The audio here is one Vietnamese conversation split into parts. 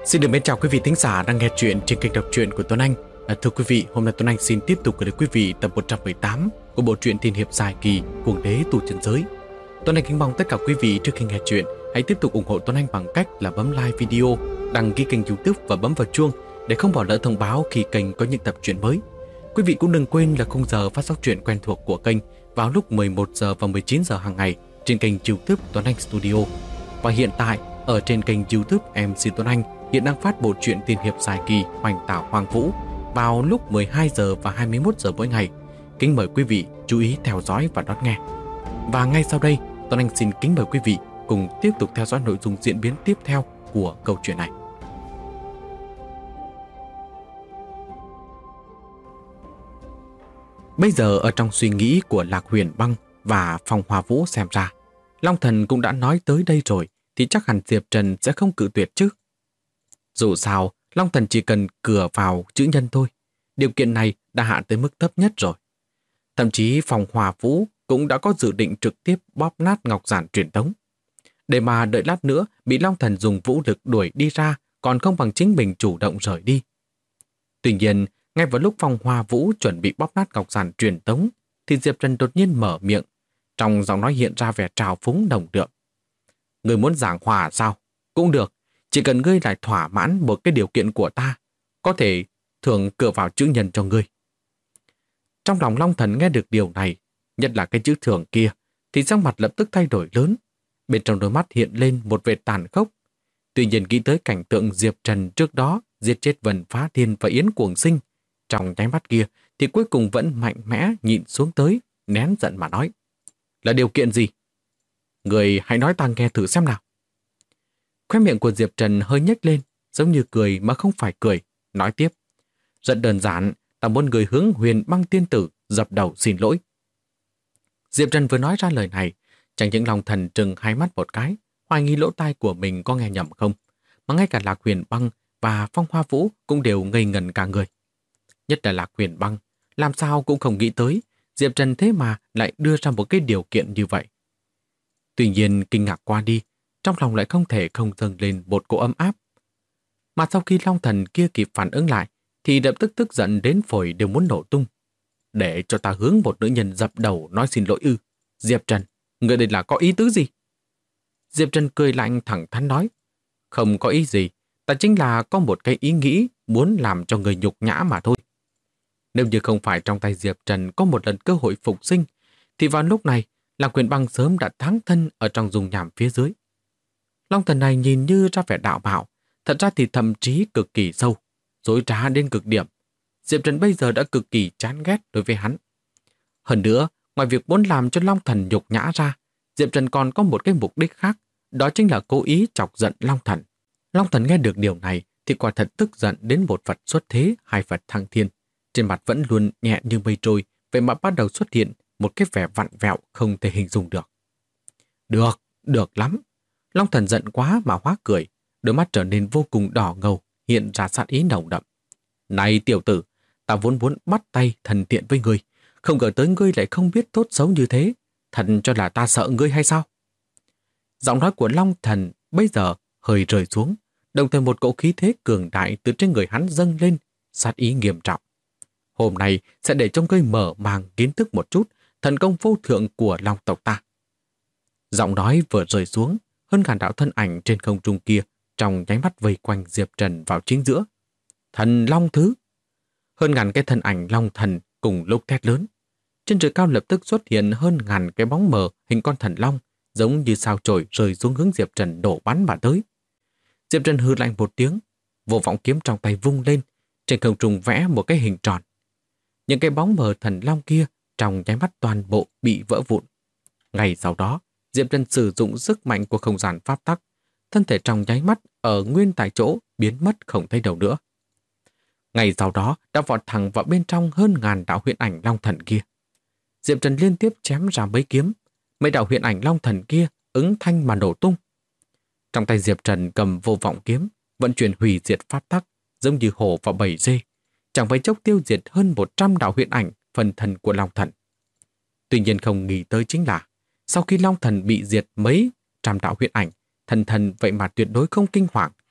Xin được mến chào quý vị thính giả đang nghe chuyện trên kênh đọc truyện của Tuấn Anh. Thưa quý vị, hôm nay Tuấn Anh xin tiếp tục gửi đến quý vị tập 118 của bộ truyện tiên hiệp dài kỳ Cuồng đế tu chân giới. Tuấn Anh kính mong tất cả quý vị trước khi nghe chuyện hãy tiếp tục ủng hộ Tuấn Anh bằng cách là bấm like video, đăng ký kênh YouTube và bấm vào chuông để không bỏ lỡ thông báo khi kênh có những tập truyện mới. Quý vị cũng đừng quên là khung giờ phát sóng truyện quen thuộc của kênh vào lúc 11 giờ và 19 giờ hàng ngày trên kênh YouTube Tuấn Anh Studio. Và hiện tại ở trên kênh YouTube MC Tuấn Anh hiện đang phát bộ truyện tiên hiệp dài kỳ Hoành Tảo Hoang Vũ vào lúc 12 giờ và 21 giờ mỗi ngày. Kính mời quý vị chú ý theo dõi và đón nghe. Và ngay sau đây, Tuấn Anh xin kính mời quý vị cùng tiếp tục theo dõi nội dung diễn biến tiếp theo của câu chuyện này. Bây giờ ở trong suy nghĩ của Lạc Huyền Băng và Phong Hoa Vũ xem ra, Long Thần cũng đã nói tới đây rồi thì chắc hẳn Diệp Trần sẽ không cự tuyệt chứ. Dù sao, Long Thần chỉ cần cửa vào chữ nhân thôi. Điều kiện này đã hạ tới mức thấp nhất rồi. Thậm chí Phong Hoa Vũ cũng đã có dự định trực tiếp bóp nát ngọc giản truyền tống. Để mà đợi lát nữa bị Long Thần dùng vũ lực đuổi đi ra còn không bằng chính mình chủ động rời đi. Tuy nhiên, ngay vào lúc Phong Hoa Vũ chuẩn bị bóp nát ngọc giản truyền tống thì Diệp Trần đột nhiên mở miệng, trong giọng nói hiện ra vẻ trào phúng đồng đượm. Ngươi muốn giảng hòa sao? Cũng được, chỉ cần ngươi lại thỏa mãn một cái điều kiện của ta, có thể thưởng cửa vào chữ nhân cho ngươi. Trong lòng Long Thần nghe được điều này, nhất là cái chữ thưởng kia, thì sắc mặt lập tức thay đổi lớn. Bên trong đôi mắt hiện lên một vẻ tàn khốc. Tuy nhiên nghĩ tới cảnh tượng Diệp Trần trước đó giết chết Vân Phá Thiên và Yến Cuồng Sinh, trong nháy mắt kia thì cuối cùng vẫn mạnh mẽ nhịn xuống tới, nén giận mà nói. Là điều kiện gì? Người hãy nói ta nghe thử xem nào. Khóe miệng của Diệp Trần hơi nhếch lên, giống như cười mà không phải cười, nói tiếp. Rất đơn giản, ta muốn người hướng Huyền Băng tiên tử dập đầu xin lỗi. Diệp Trần vừa nói ra lời này, chẳng những Long Thần trừng hai mắt một cái, hoài nghi lỗ tai của mình có nghe nhầm không, mà ngay cả Lạc Huyền Băng và Phong Hoa Vũ cũng đều ngây ngẩn cả người. Nhất là Lạc Huyền Băng, làm sao cũng không nghĩ tới, Diệp Trần thế mà lại đưa ra một cái điều kiện như vậy. Tuy nhiên kinh ngạc qua đi, trong lòng lại không thể không dâng lên một cỗ ấm áp. Mà sau khi Long Thần kia kịp phản ứng lại, thì lập tức tức giận đến phổi đều muốn nổ tung. Để cho ta hướng một nữ nhân dập đầu nói xin lỗi ư? Diệp Trần, người đây là có ý tứ gì? Diệp Trần cười lạnh thẳng thắn nói. Không có ý gì, ta chính là có một cái ý nghĩ muốn làm cho người nhục nhã mà thôi. Nếu như không phải trong tay Diệp Trần có một lần cơ hội phục sinh, thì vào lúc này, Lạc Huyền Băng sớm đã thắng thân ở trong dung nham phía dưới. Long Thần này nhìn như ra vẻ đạo mạo, thật ra thì thậm chí cực kỳ sâu, dối trá đến cực điểm. Diệp Trần bây giờ đã cực kỳ chán ghét đối với hắn. Hơn nữa, ngoài việc muốn làm cho Long Thần nhục nhã ra, Diệp Trần còn có một cái mục đích khác, đó chính là cố ý chọc giận Long Thần. Long Thần nghe được điều này thì quả thật tức giận đến một Phật xuất thế, hai Phật thăng thiên. Trên mặt vẫn luôn nhẹ như mây trôi, vậy mà bắt đầu xuất hiện một cái vẻ vặn vẹo không thể hình dung được. Được lắm. Long Thần giận quá mà hóa cười, đôi mắt trở nên vô cùng đỏ ngầu, hiện ra sát ý nồng đậm. Này tiểu tử, ta vốn muốn bắt tay thân thiện với ngươi, không ngờ tới ngươi lại không biết tốt xấu như thế, thật cho là ta sợ ngươi hay sao? Giọng nói của Long Thần bây giờ hơi rời xuống, đồng thời một cỗ khí thế cường đại từ trên người hắn dâng lên, sát ý nghiêm trọng. Hôm nay sẽ để cho ngươi mở màng kiến thức một chút thần công vô thượng của Long tộc ta. Giọng nói vừa rơi xuống, hơn ngàn đạo thân ảnh trên không trung kia trong nháy mắt vây quanh Diệp Trần vào chính giữa. Thần Long thứ! Hơn ngàn cái thân ảnh Long Thần cùng lúc thét lớn. Trên trời cao lập tức xuất hiện hơn ngàn cái bóng mờ hình con thần Long, giống như sao chổi rơi xuống hướng Diệp Trần đổ bắn mà tới. Diệp Trần hừ lạnh một tiếng, vô vọng kiếm trong tay vung lên, trên không trung vẽ một cái hình tròn. Những cái bóng mờ thần Long kia trong nháy mắt toàn bộ bị vỡ vụn. Ngay sau đó, Diệp Trần sử dụng sức mạnh của không gian pháp tắc, thân thể trong nháy mắt ở nguyên tại chỗ biến mất không thấy đâu nữa. Ngay sau đó đã vọt thẳng vào bên trong hơn ngàn đạo huyền ảnh Long Thần kia. Diệp Trần liên tiếp chém ra mấy kiếm, mấy đạo huyền ảnh Long Thần kia ứng thanh mà nổ tung. Trong tay Diệp Trần cầm vô vọng kiếm, vận chuyển hủy diệt pháp tắc, giống như hổ vào bầy dê, chẳng phải chốc tiêu diệt hơn 100 đạo huyền ảnh phần thần của Long Thần. Tuy nhiên không nghĩ tới chính là sau khi Long Thần bị diệt mấy trăm đạo huyền ảnh, thần vậy mà tuyệt đối không kinh hoàng.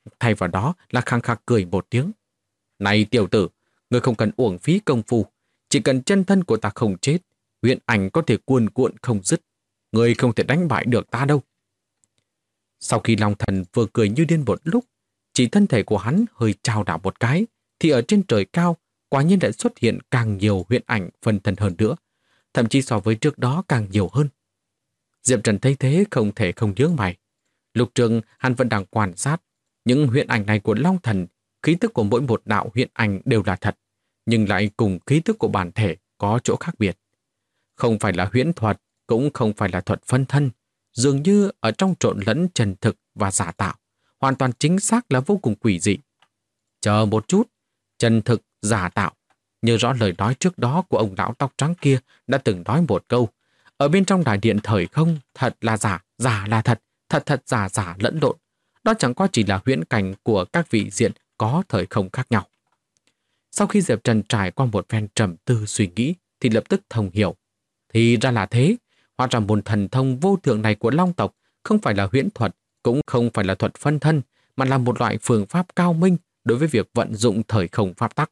thay vào đó là khăng khặc cười một tiếng. Này tiểu tử, ngươi không cần uổng phí công phu, chỉ cần chân thân của ta không chết, huyễn ảnh có thể cuồn cuộn không dứt, ngươi không thể đánh bại được ta đâu. Sau khi Long Thần vừa cười như điên một lúc, chỉ thân thể của hắn hơi chao đảo một cái, thì ở trên trời cao, quả nhiên đã xuất hiện càng nhiều huyễn ảnh phân thân hơn nữa, thậm chí so với trước đó càng nhiều hơn. Diệp Trần thấy thế không thể không nhướng mày. Lúc trước hắn vẫn đang quan sát, những huyễn ảnh này của Long Thần, khí tức của mỗi một đạo huyễn ảnh đều là thật, nhưng lại cùng khí tức của bản thể có chỗ khác biệt. Không phải là huyễn thuật, cũng không phải là thuật phân thân, dường như ở trong trộn lẫn chân thực và giả tạo, hoàn toàn chính xác là vô cùng quỷ dị. Chờ một chút, chân thực, giả tạo. Nhớ rõ lời nói trước đó của ông lão tóc trắng kia đã từng nói một câu, ở bên trong đại điện thời không, thật là giả, giả là thật, thật thật giả giả lẫn lộn. Đó chẳng qua chỉ là huyễn cảnh của các vị diện có thời không khác nhau. Sau khi Diệp Trần trải qua một phen trầm tư suy nghĩ, thì lập tức thông hiểu. Thì ra là thế, hóa ra môn thần thông vô thượng này của Long tộc không phải là huyễn thuật, cũng không phải là thuật phân thân, mà là một loại phương pháp cao minh đối với việc vận dụng thời không pháp tắc.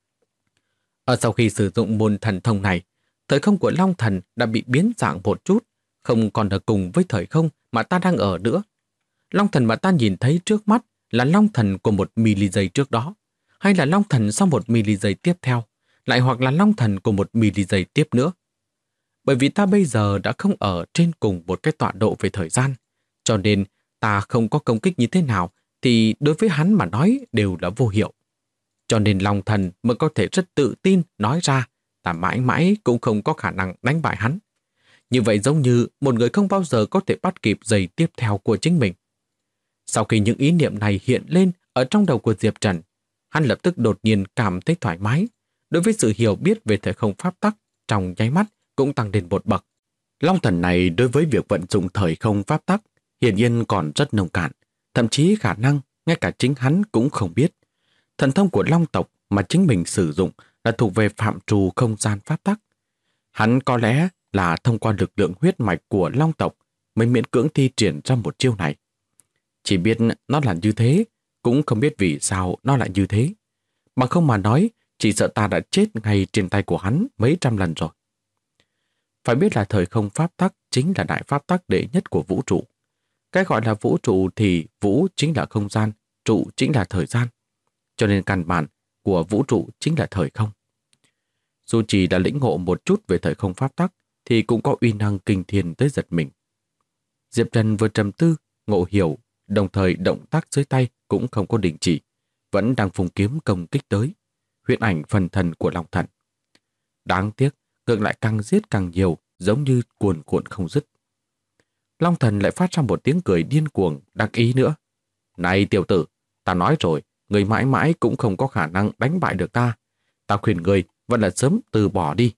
Ở sau khi sử dụng môn thần thông này, thời không của Long Thần đã bị biến dạng một chút, không còn ở cùng với thời không mà ta đang ở nữa. Long Thần mà ta nhìn thấy trước mắt là Long Thần của 1 giây trước đó, hay là Long Thần sau 1 giây tiếp theo, lại hoặc là Long Thần của 1 giây tiếp nữa. Bởi vì ta bây giờ đã không ở trên cùng một cái tọa độ về thời gian, cho nên ta không có công kích như thế nào thì đối với hắn mà nói đều là vô hiệu. Cho nên Long Thần mới có thể rất tự tin nói ra ta mãi mãi cũng không có khả năng đánh bại hắn. Như vậy giống như một người không bao giờ có thể bắt kịp giây tiếp theo của chính mình. Sau khi những ý niệm này hiện lên ở trong đầu của Diệp Trần, hắn lập tức đột nhiên cảm thấy thoải mái. Đối với sự hiểu biết về thời không pháp tắc trong nháy mắt cũng tăng lên một bậc. Long Thần này đối với việc vận dụng thời không pháp tắc hiển nhiên còn rất nông cạn, thậm chí khả năng ngay cả chính hắn cũng không biết. Thần thông của Long tộc mà chính mình sử dụng là thuộc về phạm trù không gian pháp tắc. Hắn có lẽ là thông qua lực lượng huyết mạch của Long tộc mới miễn cưỡng thi triển ra một chiêu này. Chỉ biết nó là như thế, cũng không biết vì sao nó lại như thế. Bằng không mà nói, chỉ sợ ta đã chết ngay trên tay của hắn mấy trăm lần rồi. Phải biết là thời không pháp tắc chính là đại pháp tắc đệ nhất của vũ trụ. Cái gọi là vũ trụ thì vũ chính là không gian, trụ chính là thời gian. Cho nên căn bản của vũ trụ chính là thời không. Dù chỉ đã lĩnh ngộ một chút về thời không pháp tắc thì cũng có uy năng kinh thiên tới giật mình. Diệp Trần vừa trầm tư, ngộ hiểu, đồng thời động tác dưới tay cũng không có đình chỉ, vẫn đang phùng kiếm công kích tới, huyễn ảnh phần thần của Long Thần. Đáng tiếc, ngược lại càng giết càng nhiều, giống như cuồn cuộn không dứt. Long Thần lại phát ra một tiếng cười điên cuồng, đắc ý nữa. Này tiểu tử, ta nói rồi, người mãi mãi cũng không có khả năng đánh bại được ta. Ta khuyên người vẫn là sớm từ bỏ đi.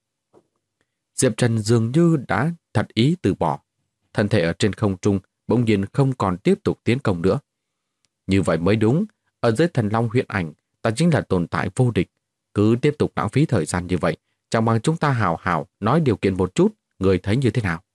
Diệp Trần dường như đã thật ý từ bỏ. Thân thể ở trên không trung bỗng nhiên không còn tiếp tục tiến công nữa. Như vậy mới đúng, ở dưới thần long huyễn ảnh, ta chính là tồn tại vô địch. Cứ tiếp tục lãng phí thời gian như vậy, chẳng bằng chúng ta hào hào nói điều kiện một chút, người thấy như thế nào?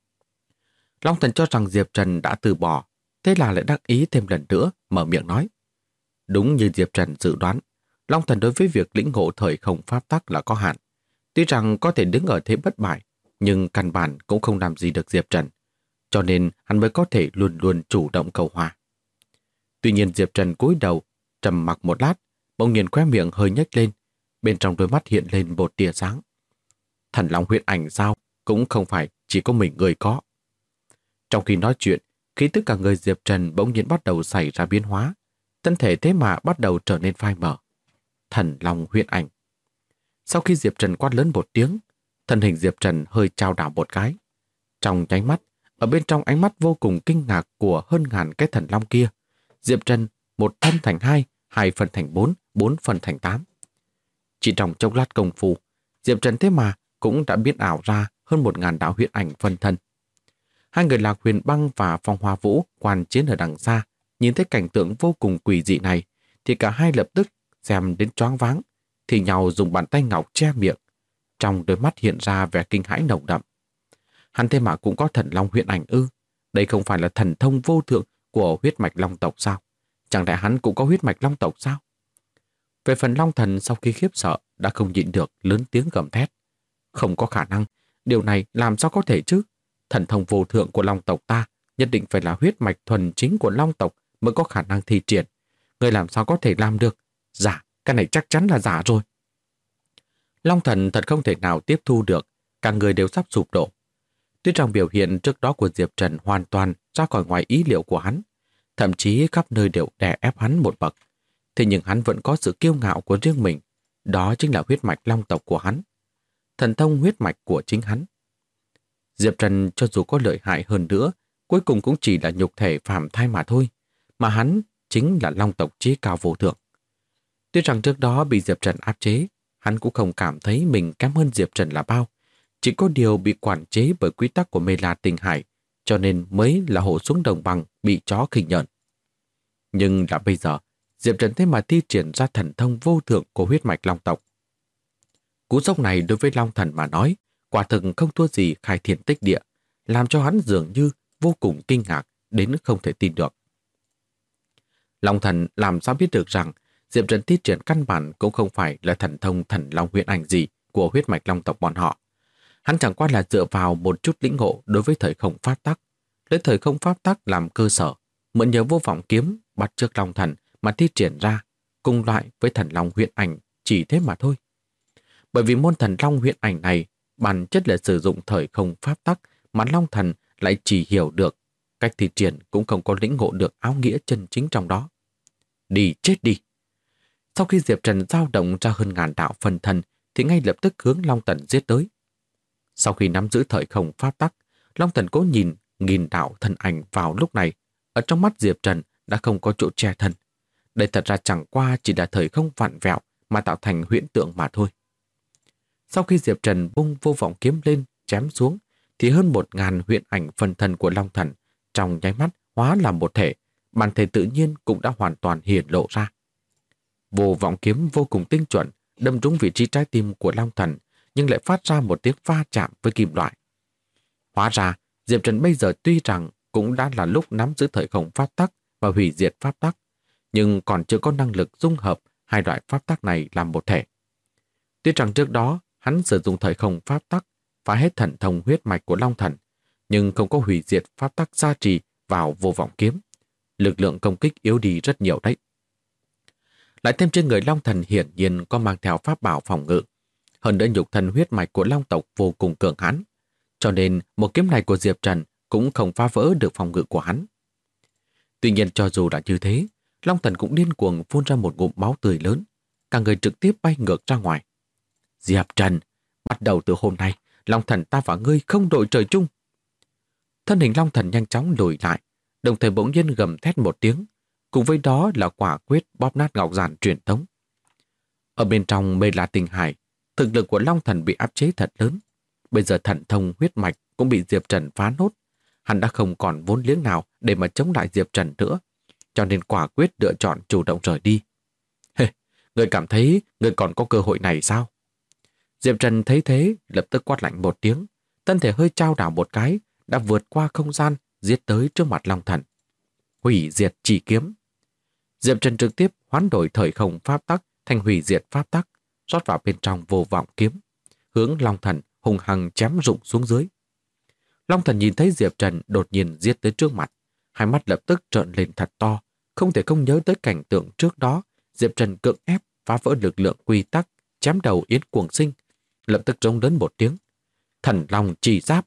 Long Thần cho rằng Diệp Trần đã từ bỏ, thế là lại đắc ý thêm lần nữa, mở miệng nói. Đúng như Diệp Trần dự đoán, Long Thần đối với việc lĩnh ngộ thời không pháp tắc là có hạn. Tuy rằng có thể đứng ở thế bất bại, nhưng căn bản cũng không làm gì được Diệp Trần, cho nên hắn mới có thể luôn luôn chủ động cầu hòa. Tuy nhiên Diệp Trần cúi đầu, trầm mặc một lát, bỗng nhiên khóe miệng hơi nhếch lên, bên trong đôi mắt hiện lên một tia sáng. Thần long huyễn ảnh sao, cũng không phải chỉ có mình người có. Trong khi nói chuyện, khí tức cả người Diệp Trần bỗng nhiên bắt đầu xảy ra biến hóa, thân thể thế mà bắt đầu trở nên phai mờ. Thần long huyễn ảnh. Sau khi Diệp Trần quát lớn một tiếng, thân hình Diệp Trần hơi chao đảo một cái. Trong nháy mắt, ở bên trong ánh mắt vô cùng kinh ngạc của hơn ngàn cái thần long kia, Diệp Trần một phân thành hai, hai phân thành bốn, bốn phân thành tám. Chỉ trong chốc lát công phu, Diệp Trần thế mà cũng đã biến ảo ra hơn 1000 đạo huyễn ảnh phân thân. Hai người Lạc Huyền Băng và Phong Hoa Vũ quan chiến ở đằng xa, nhìn thấy cảnh tượng vô cùng quỷ dị này, thì cả hai lập tức xem đến choáng váng, thì nhau dùng bàn tay ngọc che miệng. Trong đôi mắt hiện ra vẻ kinh hãi nồng đậm. Hắn thế mà cũng có thần long huyễn ảnh ư? Đây không phải là thần thông vô thượng của huyết mạch long tộc sao? Chẳng lẽ hắn cũng có huyết mạch long tộc sao? Về phần Long Thần sau khi khiếp sợ đã không nhịn được lớn tiếng gầm thét. Không có khả năng, điều này làm sao có thể chứ? Thần thông vô thượng của Long tộc ta nhất định phải là huyết mạch thuần chính của Long tộc mới có khả năng thi triển. Người làm sao có thể làm được? Giả, cái này chắc chắn là giả rồi. Long Thần thật không thể nào tiếp thu được, cả người đều sắp sụp đổ. Tuy rằng biểu hiện trước đó của Diệp Trần hoàn toàn ra khỏi ngoài ý liệu của hắn, thậm chí khắp nơi đều đè ép hắn một bậc. Thế nhưng hắn vẫn có sự kiêu ngạo của riêng mình, đó chính là huyết mạch long tộc của hắn. Thần thông huyết mạch của chính hắn. Diệp Trần cho dù có lợi hại hơn nữa, cuối cùng cũng chỉ là nhục thể phàm thai mà thôi, mà hắn chính là long tộc chí cao vô thượng. Tuy rằng trước đó bị Diệp Trần áp chế, hắn cũng không cảm thấy mình kém hơn Diệp Trần là bao, chỉ có điều bị quản chế bởi quy tắc của Mê La Tinh Hải, cho nên mới là hổ xuống đồng bằng bị chó khinh nhợn. Nhưng đã bây giờ, Diệp Trần thế mà thi triển ra thần thông vô thượng của huyết mạch long tộc. Cú sốc này đối với Long Thần mà nói, quả thực không thua gì khai thiên tích địa, làm cho hắn dường như vô cùng kinh ngạc đến không thể tin được. Long Thần làm sao biết được rằng Diệp Trần thi triển căn bản cũng không phải là thần thông thần long huyền ảnh gì của huyết mạch long tộc bọn họ. Hắn chẳng qua là dựa vào một chút lĩnh ngộ đối với thời không pháp tắc, lấy thời không pháp tắc làm cơ sở, mượn nhờ vô vọng kiếm bắt chước Long Thần mà thi triển ra, cùng loại với thần long huyền ảnh chỉ thế mà thôi. Bởi vì môn thần long huyền ảnh này bản chất là sử dụng thời không pháp tắc, mà Long Thần lại chỉ hiểu được cách thi triển, cũng không có lĩnh ngộ được áo nghĩa chân chính trong đó. Đi chết đi! Sau khi Diệp Trần dao động ra hơn ngàn đạo phân thân thì ngay lập tức hướng Long Thần giết tới. Sau khi nắm giữ thời không pháp tắc, Long Thần cố nhìn nghìn đạo thân ảnh vào lúc này, ở trong mắt Diệp Trần đã không có chỗ che thân. Đây thật ra chẳng qua chỉ là thời không vặn vẹo mà tạo thành huyễn tượng mà thôi. Sau khi Diệp Trần bung vô vọng kiếm lên chém xuống, thì hơn 1000 huyễn ảnh phân thân của Long Thần trong nháy mắt hóa làm một thể, bản thể tự nhiên cũng đã hoàn toàn hiển lộ ra. Vô vọng kiếm vô cùng tinh chuẩn, đâm trúng vị trí trái tim của Long Thần, nhưng lại phát ra một tiếng va chạm với kim loại. Hóa ra, Diệp Trần bây giờ tuy rằng cũng đã là lúc nắm giữ thời không pháp tắc và hủy diệt pháp tắc, nhưng còn chưa có năng lực dung hợp hai loại pháp tắc này làm một thể. Tuy rằng trước đó hắn sử dụng thời không pháp tắc phá hết thần thông huyết mạch của Long Thần, nhưng không có hủy diệt pháp tắc gia trì vào vô vọng kiếm. Lực lượng công kích yếu đi rất nhiều đấy. Lại thêm trên người Long Thần hiển nhiên có mang theo pháp bảo phòng ngự. Hơn nữa nhục thân huyết mạch của Long tộc vô cùng cường hãn, cho nên một kiếm này của Diệp Trần cũng không phá vỡ được phòng ngự của hắn. Tuy nhiên cho dù là như thế, Long Thần cũng điên cuồng phun ra một ngụm máu tươi lớn, cả người trực tiếp bay ngược ra ngoài. Diệp Trần, bắt đầu từ hôm nay, Long Thần ta và ngươi không đội trời chung. Thân hình Long Thần nhanh chóng lùi lại, đồng thời bỗng nhiên gầm thét một tiếng, cùng với đó là quả quyết bóp nát ngọc giản truyền thống. Ở bên trong Mê La Tinh Hải, thực lực của Long Thần bị áp chế thật lớn. Bây giờ thần thông huyết mạch cũng bị Diệp Trần phá nốt. Hắn đã không còn vốn liếng nào để mà chống lại Diệp Trần nữa, cho nên quả quyết lựa chọn chủ động rời đi. Người cảm thấy người còn có cơ hội này sao? Diệp Trần thấy thế, lập tức quát lạnh một tiếng, thân thể hơi chao đảo một cái, đã vượt qua không gian, giết tới trước mặt Long Thần. Hủy diệt chỉ kiếm. Diệp Trần trực tiếp hoán đổi thời không pháp tắc thành hủy diệt pháp tắc, rót vào bên trong vô vọng kiếm, hướng Long Thần hùng hăng chém rụng xuống dưới. Long Thần nhìn thấy Diệp Trần đột nhiên giết tới trước mặt, hai mắt lập tức trợn lên thật to, không thể không nhớ tới cảnh tượng trước đó Diệp Trần cưỡng ép phá vỡ lực lượng quy tắc, chém đầu Yến Cuồng Sinh, lập tức rống lớn một tiếng. Thần Long chỉ giáp.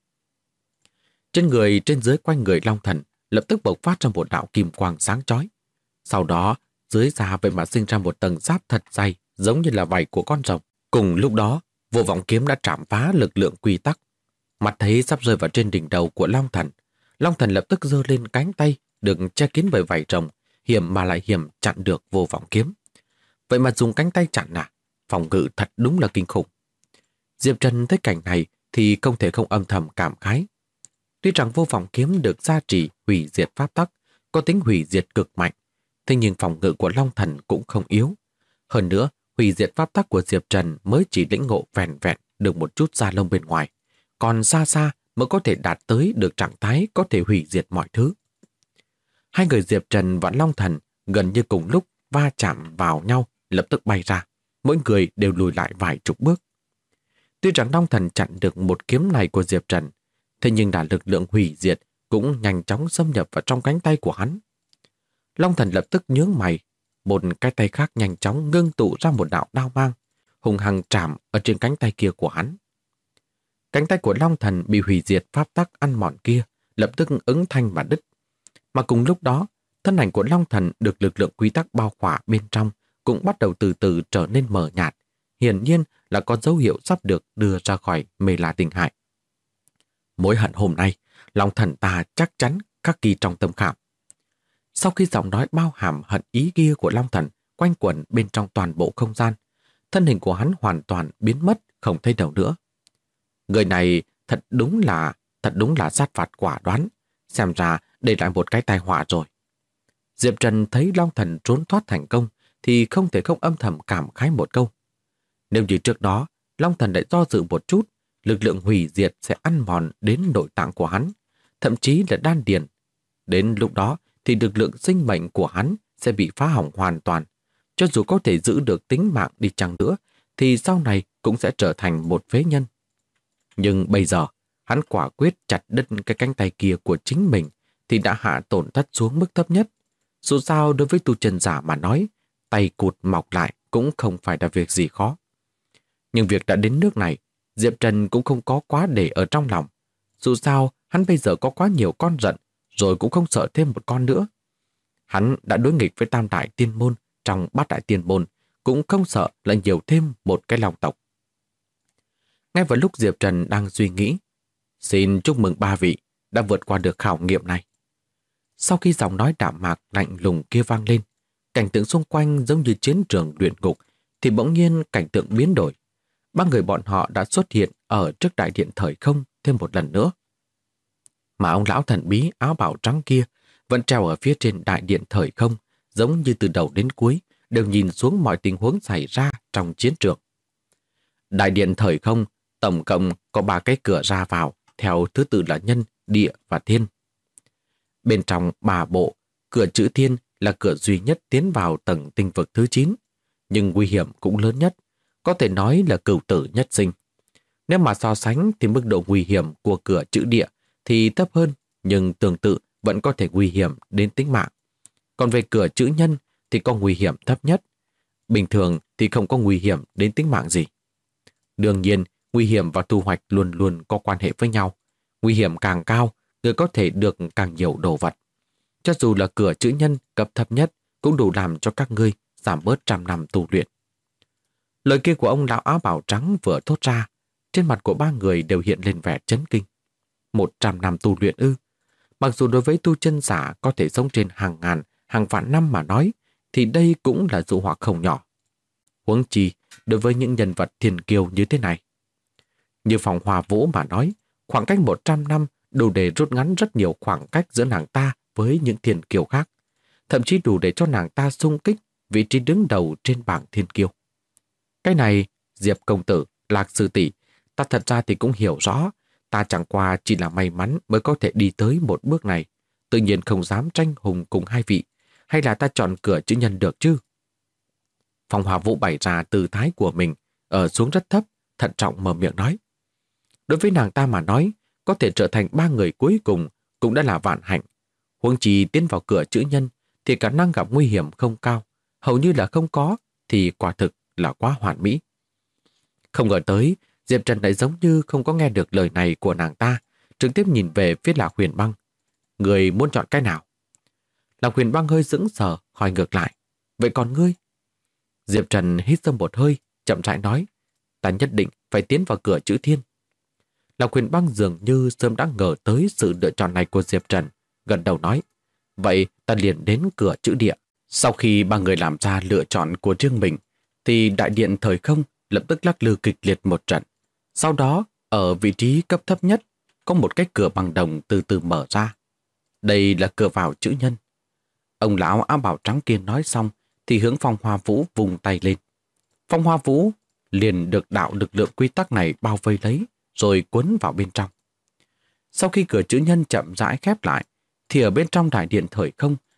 Trên người trên dưới quanh người Long Thần lập tức bộc phát ra một đạo kim quang sáng chói. Sau đó, dưới da vậy mà sinh ra một tầng giáp thật dày, giống như là vảy của con rồng. Cùng lúc đó, vô vọng kiếm đã chạm phá lực lượng quy tắc. Mặt thấy sắp rơi vào trên đỉnh đầu của Long Thần. Long Thần lập tức giơ lên cánh tay, được che kín bởi vảy rồng, hiểm mà lại hiểm chặn được vô vọng kiếm. Vậy mà dùng cánh tay chặn à? Phòng ngự thật đúng là kinh khủng. Diệp Trần thấy cảnh này thì không thể không âm thầm cảm khái. Tuy rằng vô vọng kiếm được gia trì hủy diệt pháp tắc, có tính hủy diệt cực mạnh, thế nhưng phòng ngự của Long Thần cũng không yếu. Hơn nữa, hủy diệt pháp tắc của Diệp Trần mới chỉ lĩnh ngộ vẹn vẹn được một chút da lông bên ngoài, còn xa xa mới có thể đạt tới được trạng thái có thể hủy diệt mọi thứ. Hai người Diệp Trần và Long Thần gần như cùng lúc va chạm vào nhau, lập tức bay ra. Mỗi người đều lùi lại vài chục bước. Tuy rằng Long Thần chặn được một kiếm này của Diệp Trần, thế nhưng đã lực lượng hủy diệt cũng nhanh chóng xâm nhập vào trong cánh tay của hắn. Long Thần lập tức nhướng mày, một cái tay khác nhanh chóng ngưng tụ ra một đạo đao mang, hùng hăng chạm ở trên cánh tay kia của hắn. Cánh tay của Long Thần bị hủy diệt pháp tắc ăn mòn kia lập tức ứng thanh mà đứt. Mà cùng lúc đó, thân ảnh của Long Thần được lực lượng quy tắc bao khỏa bên trong cũng bắt đầu từ từ trở nên mờ nhạt, hiển nhiên là có dấu hiệu sắp được đưa ra khỏi mê la tình hải. Mối hận hôm nay, Long Thần ta chắc chắn khắc ghi trong tâm khảm. Sau khi giọng nói bao hàm hận ý kia của Long Thần quanh quẩn bên trong toàn bộ không gian, thân hình của hắn hoàn toàn biến mất, không thấy đâu nữa. Người này thật đúng là sát phạt quả đoán, xem ra để lại một cái tai họa rồi. Diệp Trần thấy Long Thần trốn thoát thành công thì không thể không âm thầm cảm khái một câu. Nếu như trước đó, Long Thần lại do dự một chút, lực lượng hủy diệt sẽ ăn mòn đến nội tạng của hắn, thậm chí là đan điền. Đến lúc đó thì lực lượng sinh mệnh của hắn sẽ bị phá hỏng hoàn toàn. Cho dù có thể giữ được tính mạng đi chăng nữa, thì sau này cũng sẽ trở thành một phế nhân. Nhưng bây giờ, hắn quả quyết chặt đứt cái cánh tay kia của chính mình thì đã hạ tổn thất xuống mức thấp nhất. Dù sao đối với tu chân giả mà nói, tay cụt mọc lại cũng không phải là việc gì khó. Nhưng việc đã đến nước này, Diệp Trần cũng không có quá để ở trong lòng. Dù sao, hắn bây giờ có quá nhiều con giận, rồi cũng không sợ thêm một con nữa. Hắn đã đối nghịch với Tam Đại Tiên Môn trong Bát Đại Tiên Môn, cũng không sợ lại nhiều thêm một cái long tộc. Ngay vào lúc Diệp Trần đang suy nghĩ, xin chúc mừng ba vị đã vượt qua được khảo nghiệm này. Sau khi giọng nói đạm mạc lạnh lùng kia vang lên, cảnh tượng xung quanh giống như chiến trường luyện ngục, thì bỗng nhiên cảnh tượng biến đổi. Ba người bọn họ đã xuất hiện ở trước đại điện thời không thêm một lần nữa. Mà ông lão thần bí áo bào trắng kia vẫn treo ở phía trên đại điện thời không, giống như từ đầu đến cuối đều nhìn xuống mọi tình huống xảy ra trong chiến trường. Đại điện thời không tổng cộng có 3 cái cửa ra vào, theo thứ tự là nhân, địa và thiên. Bên trong 3 bộ, cửa chữ thiên là cửa duy nhất tiến vào tầng tinh vực thứ 9, nhưng nguy hiểm cũng lớn nhất, có thể nói là cửu tử nhất sinh. Nếu mà so sánh thì mức độ nguy hiểm của cửa chữ địa thì thấp hơn, nhưng tương tự vẫn có thể nguy hiểm đến tính mạng. Còn về cửa chữ nhân thì có nguy hiểm thấp nhất. Bình thường thì không có nguy hiểm đến tính mạng gì. Đương nhiên, nguy hiểm và thu hoạch luôn luôn có quan hệ với nhau. Nguy hiểm càng cao, người có thể được càng nhiều đồ vật. Cho dù là cửa chữ nhân cấp thấp nhất cũng đủ làm cho các ngươi giảm bớt 100 năm tu luyện. Lời kia của ông lão áo bào trắng vừa thốt ra, trên mặt của 3 người đều hiện lên vẻ chấn kinh. 100 năm tu luyện ư? Mặc dù đối với tu chân giả có thể sống trên hàng ngàn, hàng vạn năm mà nói, thì đây cũng là dụ hoặc không nhỏ. Huống chi đối với những nhân vật thiên kiêu như thế này. Như Phong Hoa Vũ mà nói, khoảng cách 100 năm đủ để rút ngắn rất nhiều khoảng cách giữa nàng ta với những thiên kiêu khác, thậm chí đủ để cho nàng ta xung kích vị trí đứng đầu trên bảng thiên kiêu. Cái này, Diệp công tử, Lạc sư tỷ, ta thật ra thì cũng hiểu rõ, ta chẳng qua chỉ là may mắn mới có thể đi tới một bước này, tự nhiên không dám tranh hùng cùng hai vị, hay là ta chọn cửa chữ nhân được chứ? Phong Hoa Vũ bày ra tư thái của mình, ở xuống rất thấp, thận trọng mở miệng nói. Đối với nàng ta mà nói, có thể trở thành 3 người cuối cùng cũng đã là vạn hạnh. Huống chi tiến vào cửa chữ nhân thì khả năng gặp nguy hiểm không cao, hầu như là không có, thì quả thực là quá hoàn mỹ. Không ngờ tới, Diệp Trần lại giống như không có nghe được lời này của nàng ta, trực tiếp nhìn về phía Lạc Huyền Băng. Người muốn chọn cái nào? Lạc Huyền Băng hơi sững sờ, hỏi ngược lại. Vậy còn ngươi? Diệp Trần hít sâu một hơi, chậm rãi nói. Ta nhất định phải tiến vào cửa chữ thiên. Lạc Huyền Băng dường như sớm đã ngờ tới sự lựa chọn này của Diệp Trần, gần đầu nói. Vậy ta liền đến cửa chữ địa. Sau khi 3 người làm ra lựa chọn của riêng mình, thì đại điện thời không lập tức lắc lư kịch liệt một trận. Sau đó, ở vị trí cấp thấp nhất, có một cái cửa bằng đồng từ từ mở ra. Đây là cửa vào chữ nhân. Ông lão áo bào trắng kia nói xong, thì hướng Phong Hoa Vũ vùng tay lên. Phong Hoa Vũ liền được đạo lực lượng quy tắc này bao vây lấy, rồi cuốn vào bên trong. Sau khi cửa chữ nhân chậm rãi khép lại, thì ở bên trong đại điện thời không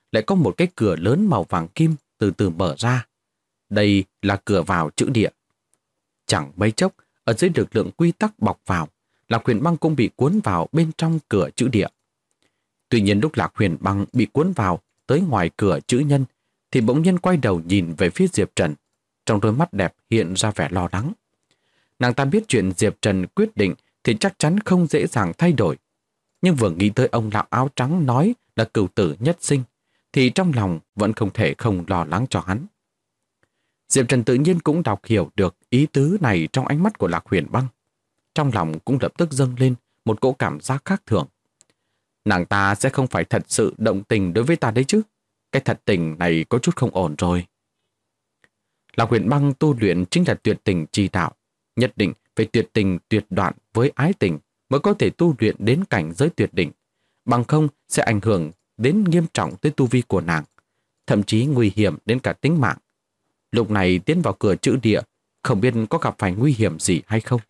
lại có một cái cửa lớn màu vàng kim từ từ mở ra. Đây là cửa vào chữ địa. Chẳng mấy chốc, ở dưới lực lượng quy tắc bọc vào, Lạc Huyền Băng cũng bị cuốn vào bên trong cửa chữ địa. Tuy nhiên lúc Lạc Huyền Băng bị cuốn vào tới ngoài cửa chữ nhân, thì bỗng nhiên quay đầu nhìn về phía Diệp Trần, trong đôi mắt đẹp hiện ra vẻ lo lắng. Nàng ta biết chuyện Diệp Trần quyết định thì chắc chắn không dễ dàng thay đổi. Nhưng vừa nghĩ tới ông lão áo trắng nói là cửu tử nhất sinh, thì trong lòng vẫn không thể không lo lắng cho hắn. Diệp Trần tự nhiên cũng đọc hiểu được ý tứ này trong ánh mắt của Lạc Huyền Băng. Trong lòng cũng lập tức dâng lên một cỗ cảm giác khác thường. Nàng ta sẽ không phải thật sự động tình đối với ta đấy chứ. Cái thật tình này có chút không ổn rồi. Lạc Huyền Băng tu luyện chính là tuyệt tình chi đạo. Nhất định phải tuyệt tình tuyệt đoạn với ái tình mới có thể tu luyện đến cảnh giới tuyệt đỉnh. Bằng không sẽ ảnh hưởng đến nghiêm trọng tới tu vi của nàng, thậm chí nguy hiểm đến cả tính mạng. Lúc này tiến vào cửa chữ địa, không biết có gặp phải nguy hiểm gì hay không.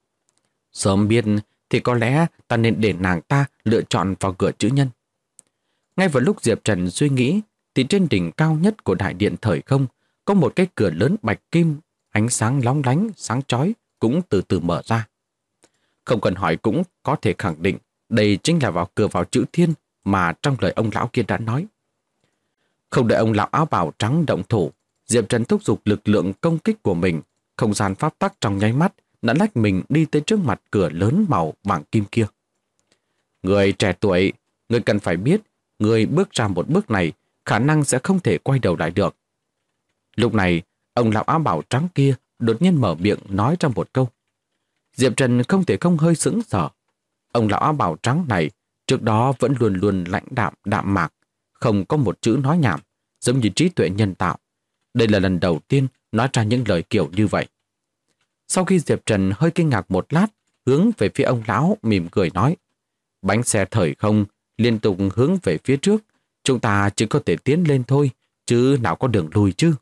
Sớm biết thì có lẽ ta nên để nàng ta lựa chọn vào cửa chữ nhân. Ngay vào lúc Diệp Trần suy nghĩ, thì trên đỉnh cao nhất của đại điện thời không có một cái cửa lớn bạch kim, ánh sáng lóng lánh, sáng chói cũng từ từ mở ra. Không cần hỏi cũng có thể khẳng định đây chính là cửa vào chữ thiên mà trong lời ông lão kia đã nói. Không đợi ông lão áo bào trắng động thủ, Diệp Trần thúc giục lực lượng công kích của mình, không gian pháp tắc trong nháy mắt đã lách mình đi tới trước mặt cửa lớn màu vàng kim kia. Người trẻ tuổi, người cần phải biết, người bước ra một bước này khả năng sẽ không thể quay đầu lại được. Lúc này, ông lão áo bào trắng kia đột nhiên mở miệng nói trong một câu. Diệp Trần không thể không hơi sững sờ. Ông lão áo bào trắng này trước đó vẫn luôn luôn lãnh đạm đạm mạc, không có một chữ nói nhảm, giống như trí tuệ nhân tạo. Đây là lần đầu tiên nói ra những lời kiểu như vậy. Sau khi Diệp Trần hơi kinh ngạc một lát, hướng về phía ông lão mỉm cười nói, bánh xe thời không liên tục hướng về phía trước, chúng ta chỉ có thể tiến lên thôi, chứ nào có đường lui chứ.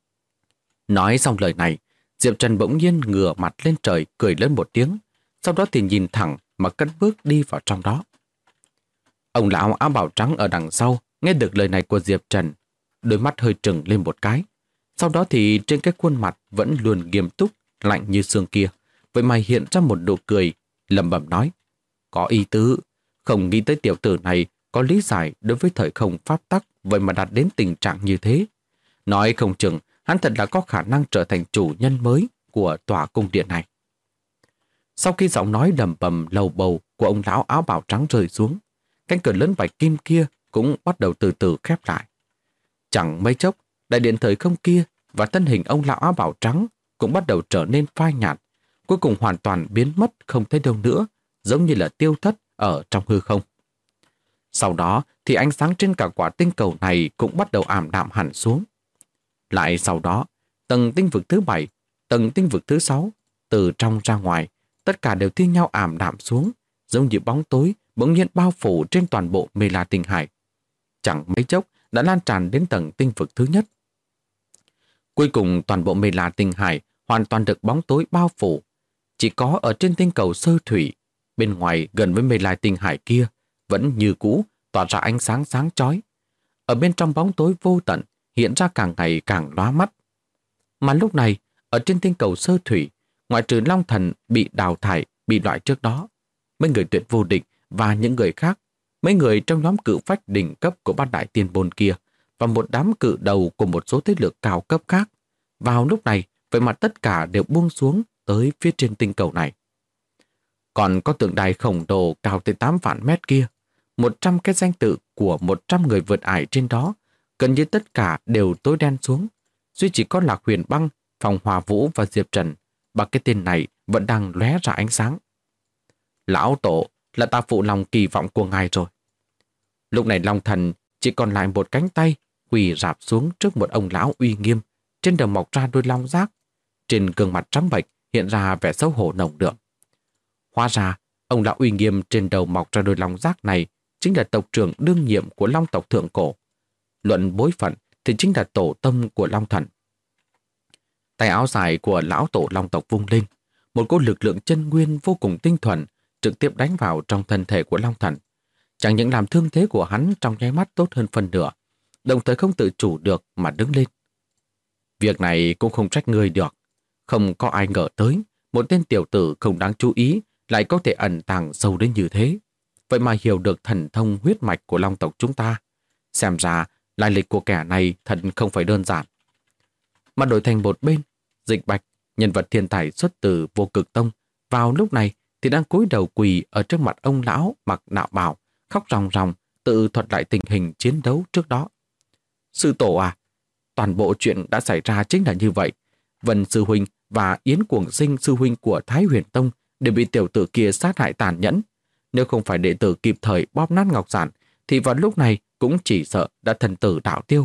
Nói xong lời này, Diệp Trần bỗng nhiên ngửa mặt lên trời cười lớn một tiếng, sau đó thì nhìn thẳng mà cất bước đi vào trong đó. Ông lão áo bào trắng ở đằng sau nghe được lời này của Diệp Trần, đôi mắt hơi trừng lên một cái. Sau đó thì trên cái khuôn mặt vẫn luôn nghiêm túc, lạnh như xương kia, vậy mà hiện ra một nụ cười, lẩm bẩm nói, có ý tứ, không nghĩ tới tiểu tử này có lý giải đối với thời không pháp tắc, vậy mà đạt đến tình trạng như thế. Nói không chừng, hắn thật là có khả năng trở thành chủ nhân mới của tòa cung điện này. Sau khi giọng nói đầm bầm lầu bầu của ông lão áo bào trắng rơi xuống, cánh cửa lớn bạch kim kia cũng bắt đầu từ từ khép lại. Chẳng mấy chốc, đại điện thời không kia và thân hình ông lão áo bào trắng cũng bắt đầu trở nên phai nhạt, cuối cùng hoàn toàn biến mất không thấy đâu nữa, giống như là tiêu thất ở trong hư không. Sau đó thì ánh sáng trên cả quả tinh cầu này cũng bắt đầu ảm đạm hẳn xuống. Lại sau đó, tầng tinh vực thứ 7, tầng tinh vực thứ 6, từ trong ra ngoài, tất cả đều thi nhau ảm đạm xuống, giống như bóng tối bỗng nhiên bao phủ trên toàn bộ Mê La Tinh Hải. Chẳng mấy chốc đã lan tràn đến tầng tinh vực thứ nhất. Cuối cùng toàn bộ Mê La Tinh Hải hoàn toàn được bóng tối bao phủ. Chỉ có ở trên tinh cầu Sơ Thủy, bên ngoài gần với Mê La Tinh Hải kia, vẫn như cũ tỏa ra ánh sáng sáng chói. Ở bên trong bóng tối vô tận hiện ra càng ngày càng lóa mắt. Mà lúc này, ở trên tinh cầu Sơ Thủy, ngoại trừ Long Thần bị đào thải, bị loại trước đó, mấy người tuyệt vô địch và những người khác, mấy người trong nhóm cự phách đỉnh cấp của bát đại tiên bồn kia và một đám cự đầu của một số thế lực cao cấp khác, vào lúc này, vậy mà tất cả đều buông xuống tới phía trên tinh cầu này. Còn có tượng đài khổng lồ cao tới 8 vạn mét kia, 100 cái danh tự của 100 người vượt ải trên đó, gần như tất cả đều tối đen xuống. Duy chỉ có Lạc Huyền Băng, Phong Hòa Vũ và Diệp Trần, ba cái tên này vẫn đang lóe ra ánh sáng. Lão Tổ, là ta phụ lòng kỳ vọng của ngài rồi. Lúc này Long Thần chỉ còn lại một cánh tay quỳ rạp xuống trước một ông lão uy nghiêm, trên đầu mọc ra đôi long giác, trên gương mặt trắng bệch hiện ra vẻ xấu hổ nồng đượm. Hóa ra, ông lão uy nghiêm trên đầu mọc ra đôi long giác này chính là tộc trưởng đương nhiệm của Long tộc thượng cổ. Luận bối phận thì chính là tổ tông của Long Thần. Tay áo dài của lão tổ Long tộc vung lên, một cỗ lực lượng chân nguyên vô cùng tinh thuần trực tiếp đánh vào trong thân thể của Long Thần. Chẳng những làm thương thế của hắn trong nháy mắt tốt hơn phần nửa, đồng thời không tự chủ được mà đứng lên. Việc này cũng không trách ngươi được. Không có ai ngờ tới, một tên tiểu tử không đáng chú ý lại có thể ẩn tàng sâu đến như thế. Vậy mà hiểu được thần thông huyết mạch của Long tộc chúng ta. Xem ra, lai lịch của kẻ này thật không phải đơn giản. Mà đổi thành một bên, Dịch Bạch, nhân vật thiên tài xuất từ Vô Cực Tông, vào lúc này thì đang cúi đầu quỳ ở trước mặt ông lão mặc đạo bào, khóc ròng ròng, tự thuật lại tình hình chiến đấu trước đó. Sư tổ à, toàn bộ chuyện đã xảy ra chính là như vậy. Vân sư huynh và Yến Cuồng Sinh sư huynh của Thái Huyền Tông đều bị tiểu tử kia sát hại tàn nhẫn. Nếu không phải đệ tử kịp thời bóp nát ngọc giản, thì vào lúc này cũng chỉ sợ đã thần tử đạo tiêu.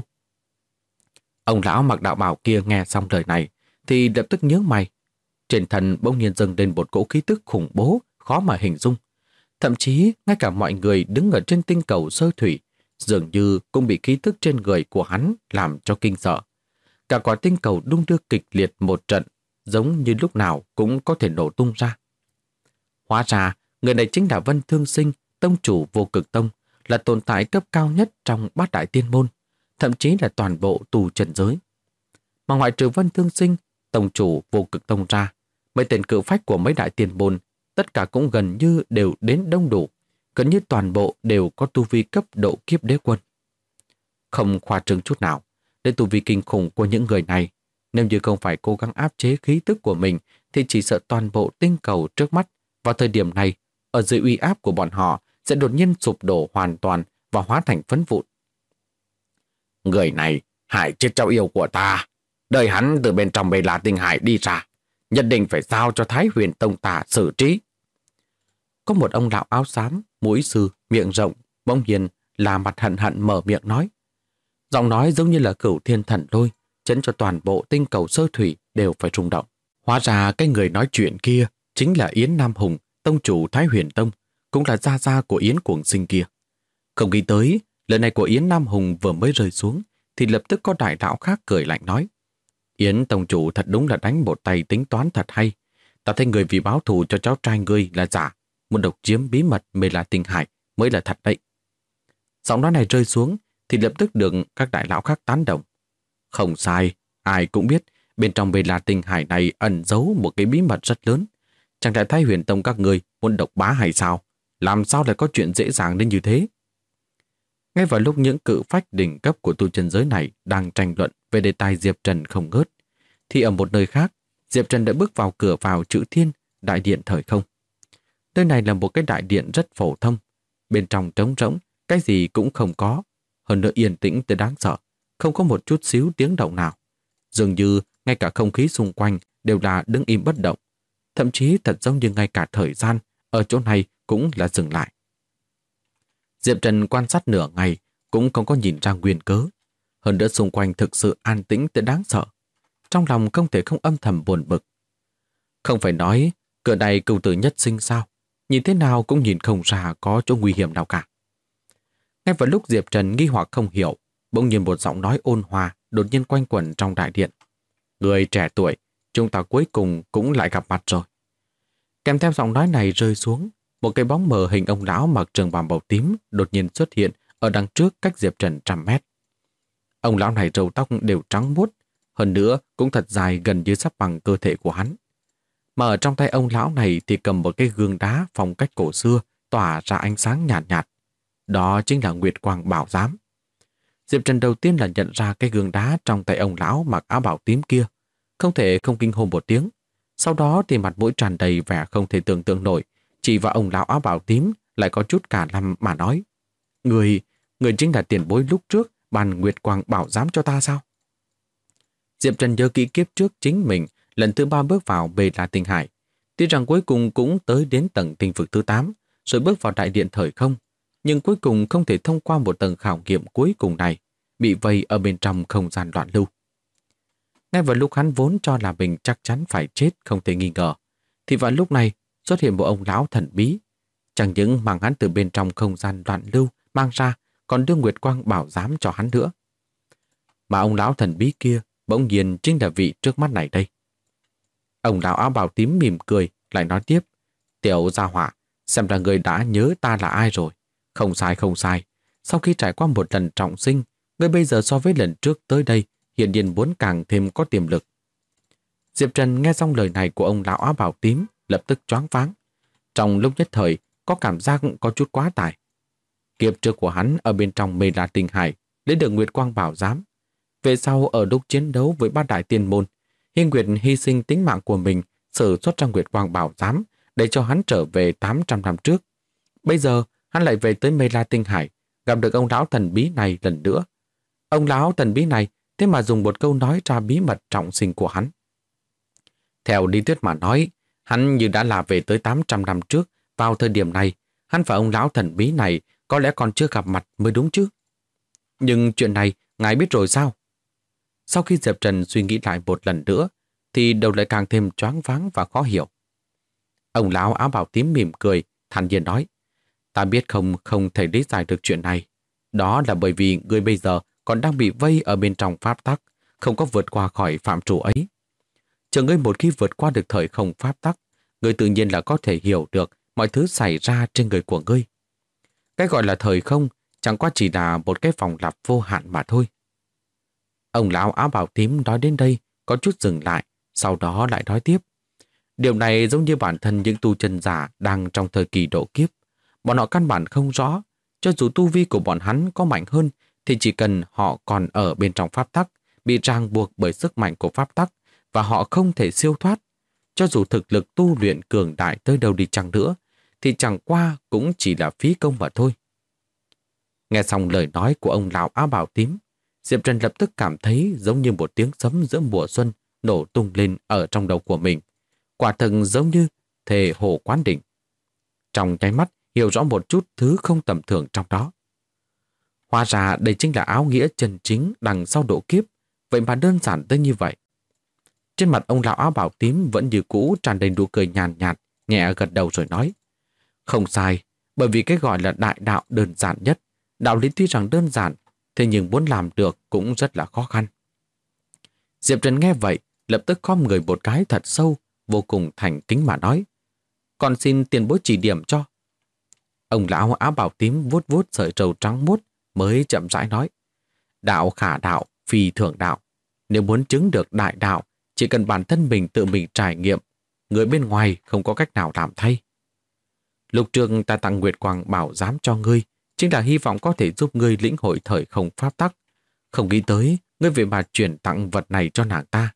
Ông lão mặc đạo bào kia nghe xong lời này thì lập tức nhướng mày. Trên thân bỗng nhiên dâng lên một cỗ khí tức khủng bố, khó mà hình dung. Thậm chí ngay cả mọi người đứng ở trên tinh cầu sơ thủy dường như cũng bị khí tức trên người của hắn làm cho kinh sợ. Cả quả tinh cầu đung đưa kịch liệt một trận, giống như lúc nào cũng có thể nổ tung ra. Hóa ra, người này chính là Vân Thương Sinh, tông chủ Vô Cực Tông, là tồn tại cấp cao nhất trong bát đại tiên môn, thậm chí là toàn bộ tu trần giới. Mà ngoại trừ Vân Thương Sinh, tông chủ Vô Cực Tông ra, mấy tên cự phách của mấy đại tiên môn, tất cả cũng gần như đều đến đông đủ, gần như toàn bộ đều có tu vi cấp độ kiếp đế quân. Không khoa trương chút nào, để tu vi kinh khủng của những người này, nếu như không phải cố gắng áp chế khí tức của mình, thì chỉ sợ toàn bộ tinh cầu trước mắt vào thời điểm này, ở dưới uy áp của bọn họ, sẽ đột nhiên sụp đổ hoàn toàn và hóa thành phấn vụn. Người này hại chết cháu yêu của ta, đợi hắn từ bên trong Bê La Tinh Hải đi ra, nhất định phải giao cho Thái Huyền Tông ta xử trí. Có một ông lão áo xám, mũi sư, miệng rộng, bỗng nhiên là mặt hận hận mở miệng nói. Giọng nói giống như là cửu thiên thần lôi, chấn cho toàn bộ tinh cầu sơ thủy đều phải rung động. Hóa ra cái người nói chuyện kia chính là Yến Nam Hùng, tông chủ Thái Huyền Tông, cũng là gia gia của Yến Cuồng Sinh kia. Không nghĩ tới, lời này của Yến Nam Hùng vừa mới rơi xuống, thì lập tức có đại lão khác cười lạnh nói. Yến tông chủ thật đúng là đánh một tay tính toán thật hay. Ta thấy người vì báo thù cho cháu trai ngươi là giả, muốn độc chiếm bí mật Bê La Tinh Hải mới là thật đấy. Giọng nói này rơi xuống, thì lập tức được các đại lão khác tán đồng. Không sai, ai cũng biết bên trong Bê La Tinh Hải này ẩn giấu một cái bí mật rất lớn. Chẳng lẽ Thái Huyền Tông các ngươi muốn độc bá hay sao? Làm sao lại có chuyện dễ dàng đến như thế? Ngay vào lúc những cự phách đỉnh cấp của tu chân giới này đang tranh luận về đề tài Diệp Trần không ngớt, thì ở một nơi khác, Diệp Trần đã bước vào cửa vào Chữ Thiên, đại điện thời không. Nơi này là một cái đại điện rất phổ thông, bên trong trống rỗng, cái gì cũng không có, hơn nữa yên tĩnh tới đáng sợ, không có một chút xíu tiếng động nào. Dường như ngay cả không khí xung quanh đều là đứng im bất động, thậm chí thật giống như ngay cả thời gian ở chỗ này cũng là dừng lại. Diệp Trần quan sát nửa ngày cũng không có nhìn ra nguyên cớ. Hơn nữa xung quanh thực sự an tĩnh tới đáng sợ. Trong lòng không thể không âm thầm buồn bực. Không phải nói cửa này cửu tử nhất sinh sao? Nhìn thế nào cũng nhìn không ra có chỗ nguy hiểm nào cả. Ngay vào lúc Diệp Trần nghi hoặc không hiểu, bỗng nhiên một giọng nói ôn hòa đột nhiên quanh quẩn trong đại điện. Người trẻ tuổi, chúng ta cuối cùng cũng lại gặp mặt rồi. Kèm theo giọng nói này rơi xuống, một cái bóng mờ hình ông lão mặc trường bào màu tím đột nhiên xuất hiện ở đằng trước cách Diệp Trần 100 mét. Ông lão này râu tóc đều trắng muốt, hơn nữa cũng thật dài gần như sắp bằng cơ thể của hắn. Mà ở trong tay ông lão này thì cầm một cái gương đá phong cách cổ xưa tỏa ra ánh sáng nhạt nhạt. Đó chính là Nguyệt Quang Bảo Giám. Diệp Trần đầu tiên là nhận ra cái gương đá trong tay ông lão mặc áo bảo tím kia, không thể không kinh hô một tiếng. Sau đó thì mặt mũi tràn đầy vẻ không thể tưởng tượng nổi, chỉ vào ông lão áo bảo tím lại có chút cả lăm mà nói. Người chính là tiền bối lúc trước ban Nguyệt Quang Bảo Giám cho ta sao? Diệp Trần nhớ kỹ kiếp trước chính mình lần thứ 3 bước vào Bê La Tinh Hải. Tuy rằng cuối cùng cũng tới đến tầng tinh vực thứ 8, rồi bước vào đại điện thời không, nhưng cuối cùng không thể thông qua một tầng khảo nghiệm cuối cùng này, bị vây ở bên trong không gian loạn lưu. Ngay vào lúc hắn vốn cho là mình chắc chắn phải chết không thể nghi ngờ, thì vào lúc này xuất hiện một ông lão thần bí, chẳng những mang hắn từ bên trong không gian loạn lưu mang ra, còn đưa Nguyệt Quang Bảo Giám cho hắn nữa. Mà ông lão thần bí kia bỗng nhiên chính là vị trước mắt này đây. Ông lão áo bào tím mỉm cười, lại nói tiếp. Tiểu gia hỏa, xem ra người đã nhớ ta là ai rồi. Không sai, không sai. Sau khi trải qua một lần trọng sinh, Ngươi bây giờ so với lần trước tới đây, hiện nhiên muốn càng thêm có tiềm lực. Diệp Trần nghe xong lời này của ông lão áo bào tím, lập tức choáng váng. Trong lúc nhất thời, có cảm giác có chút quá tải. Kiếp trước của hắn ở bên trong Mê La Tinh Hải, lấy được Nguyệt Quang Bảo Giám. Về sau ở lúc chiến đấu với bát đại tiên môn, Hiên Nguyệt hy sinh tính mạng của mình sử xuất ra Nguyệt Quang Bảo Giám để cho hắn trở về 800 năm trước. Bây giờ, hắn lại về tới Mê La Tinh Hải, gặp được ông lão thần bí này lần nữa. Ông lão thần bí này thế mà dùng một câu nói ra bí mật trọng sinh của hắn. Theo lý thuyết mà nói, hắn như đã là về tới 800 năm trước, vào thời điểm này, hắn và ông lão thần bí này có lẽ còn chưa gặp mặt mới đúng chứ. Nhưng chuyện này, ngài biết rồi sao? Sau khi Diệp Trần suy nghĩ lại một lần nữa, thì đầu lại càng thêm choáng váng và khó hiểu. Ông lão áo bào tím mỉm cười, thản nhiên nói, ta biết không thể lý giải được chuyện này. Đó là bởi vì người bây giờ còn đang bị vây ở bên trong pháp tắc, không có vượt qua khỏi phạm trù ấy. Chờ ngươi một khi vượt qua được thời không pháp tắc, ngươi tự nhiên là có thể hiểu được mọi thứ xảy ra trên người của ngươi. Cái gọi là thời không chẳng qua chỉ là một cái vòng lặp vô hạn mà thôi. Ông lão áo bào tím nói đến đây có chút dừng lại, sau đó lại nói tiếp. Điều này giống như bản thân những tu chân giả đang trong thời kỳ độ kiếp. Bọn họ căn bản không rõ, cho dù tu vi của bọn hắn có mạnh hơn thì chỉ cần họ còn ở bên trong pháp tắc, bị ràng buộc bởi sức mạnh của pháp tắc và họ không thể siêu thoát. Cho dù thực lực tu luyện cường đại tới đâu đi chăng nữa, thì chẳng qua cũng chỉ là phí công mà thôi. Nghe xong lời nói của ông lão áo bào tím, Diệp Trần lập tức cảm thấy giống như một tiếng sấm giữa mùa xuân nổ tung lên ở trong đầu của mình. Quả thực giống như thề hồ quán đỉnh. Trong nháy mắt hiểu rõ một chút thứ không tầm thường trong đó. Hóa ra đây chính là áo nghĩa chân chính đằng sau độ kiếp, vậy mà đơn giản tới như vậy. Trên mặt ông lão áo bào tím vẫn như cũ tràn đầy nụ cười nhàn nhạt, nhẹ gật đầu rồi nói. Không sai, bởi vì cái gọi là đại đạo đơn giản nhất. Đạo lý tuy rằng đơn giản, thế nhưng muốn làm được cũng rất là khó khăn. Diệp Trần nghe vậy, lập tức khom người một cái thật sâu, vô cùng thành kính mà nói. Còn xin tiền bối chỉ điểm cho. Ông lão áo bào tím vuốt vuốt sợi râu trắng muốt mới chậm rãi nói. Đạo khả đạo, phi thường đạo. Nếu muốn chứng được đại đạo, chỉ cần bản thân mình tự mình trải nghiệm, người bên ngoài không có cách nào làm thay. Lục trường ta tặng Nguyệt Quang Bảo Giám cho ngươi, chính là hy vọng có thể giúp ngươi lĩnh hội thời không pháp tắc. Không nghĩ tới, ngươi về mà chuyển tặng vật này cho nàng ta.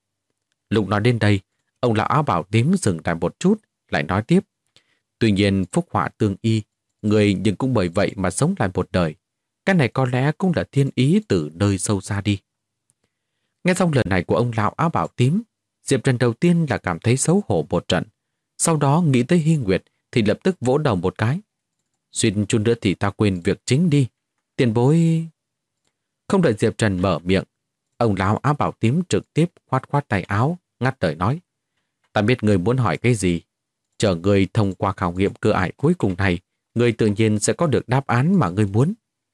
Lục nói đến đây, ông lão áo bào tím dừng lại một chút, lại nói tiếp. Tuy nhiên phúc họa tương y, người nhưng cũng bởi vậy mà sống lại một đời. Cái này có lẽ cũng là thiên ý từ nơi sâu xa đi. Nghe xong lời này của ông lão áo bào tím, Diệp Trần đầu tiên là cảm thấy xấu hổ một trận. Sau đó nghĩ tới Hy Nguyệt thì lập tức vỗ đầu một cái. Xuyên chút nữa thì ta quên việc chính đi. Tiền bối... Không đợi Diệp Trần mở miệng, ông lão áo bào tím trực tiếp khoát khoát tay áo, ngắt lời nói. Ta biết người muốn hỏi cái gì. Chờ người thông qua khảo nghiệm cửa ải cuối cùng này, người tự nhiên sẽ có được đáp án mà người muốn.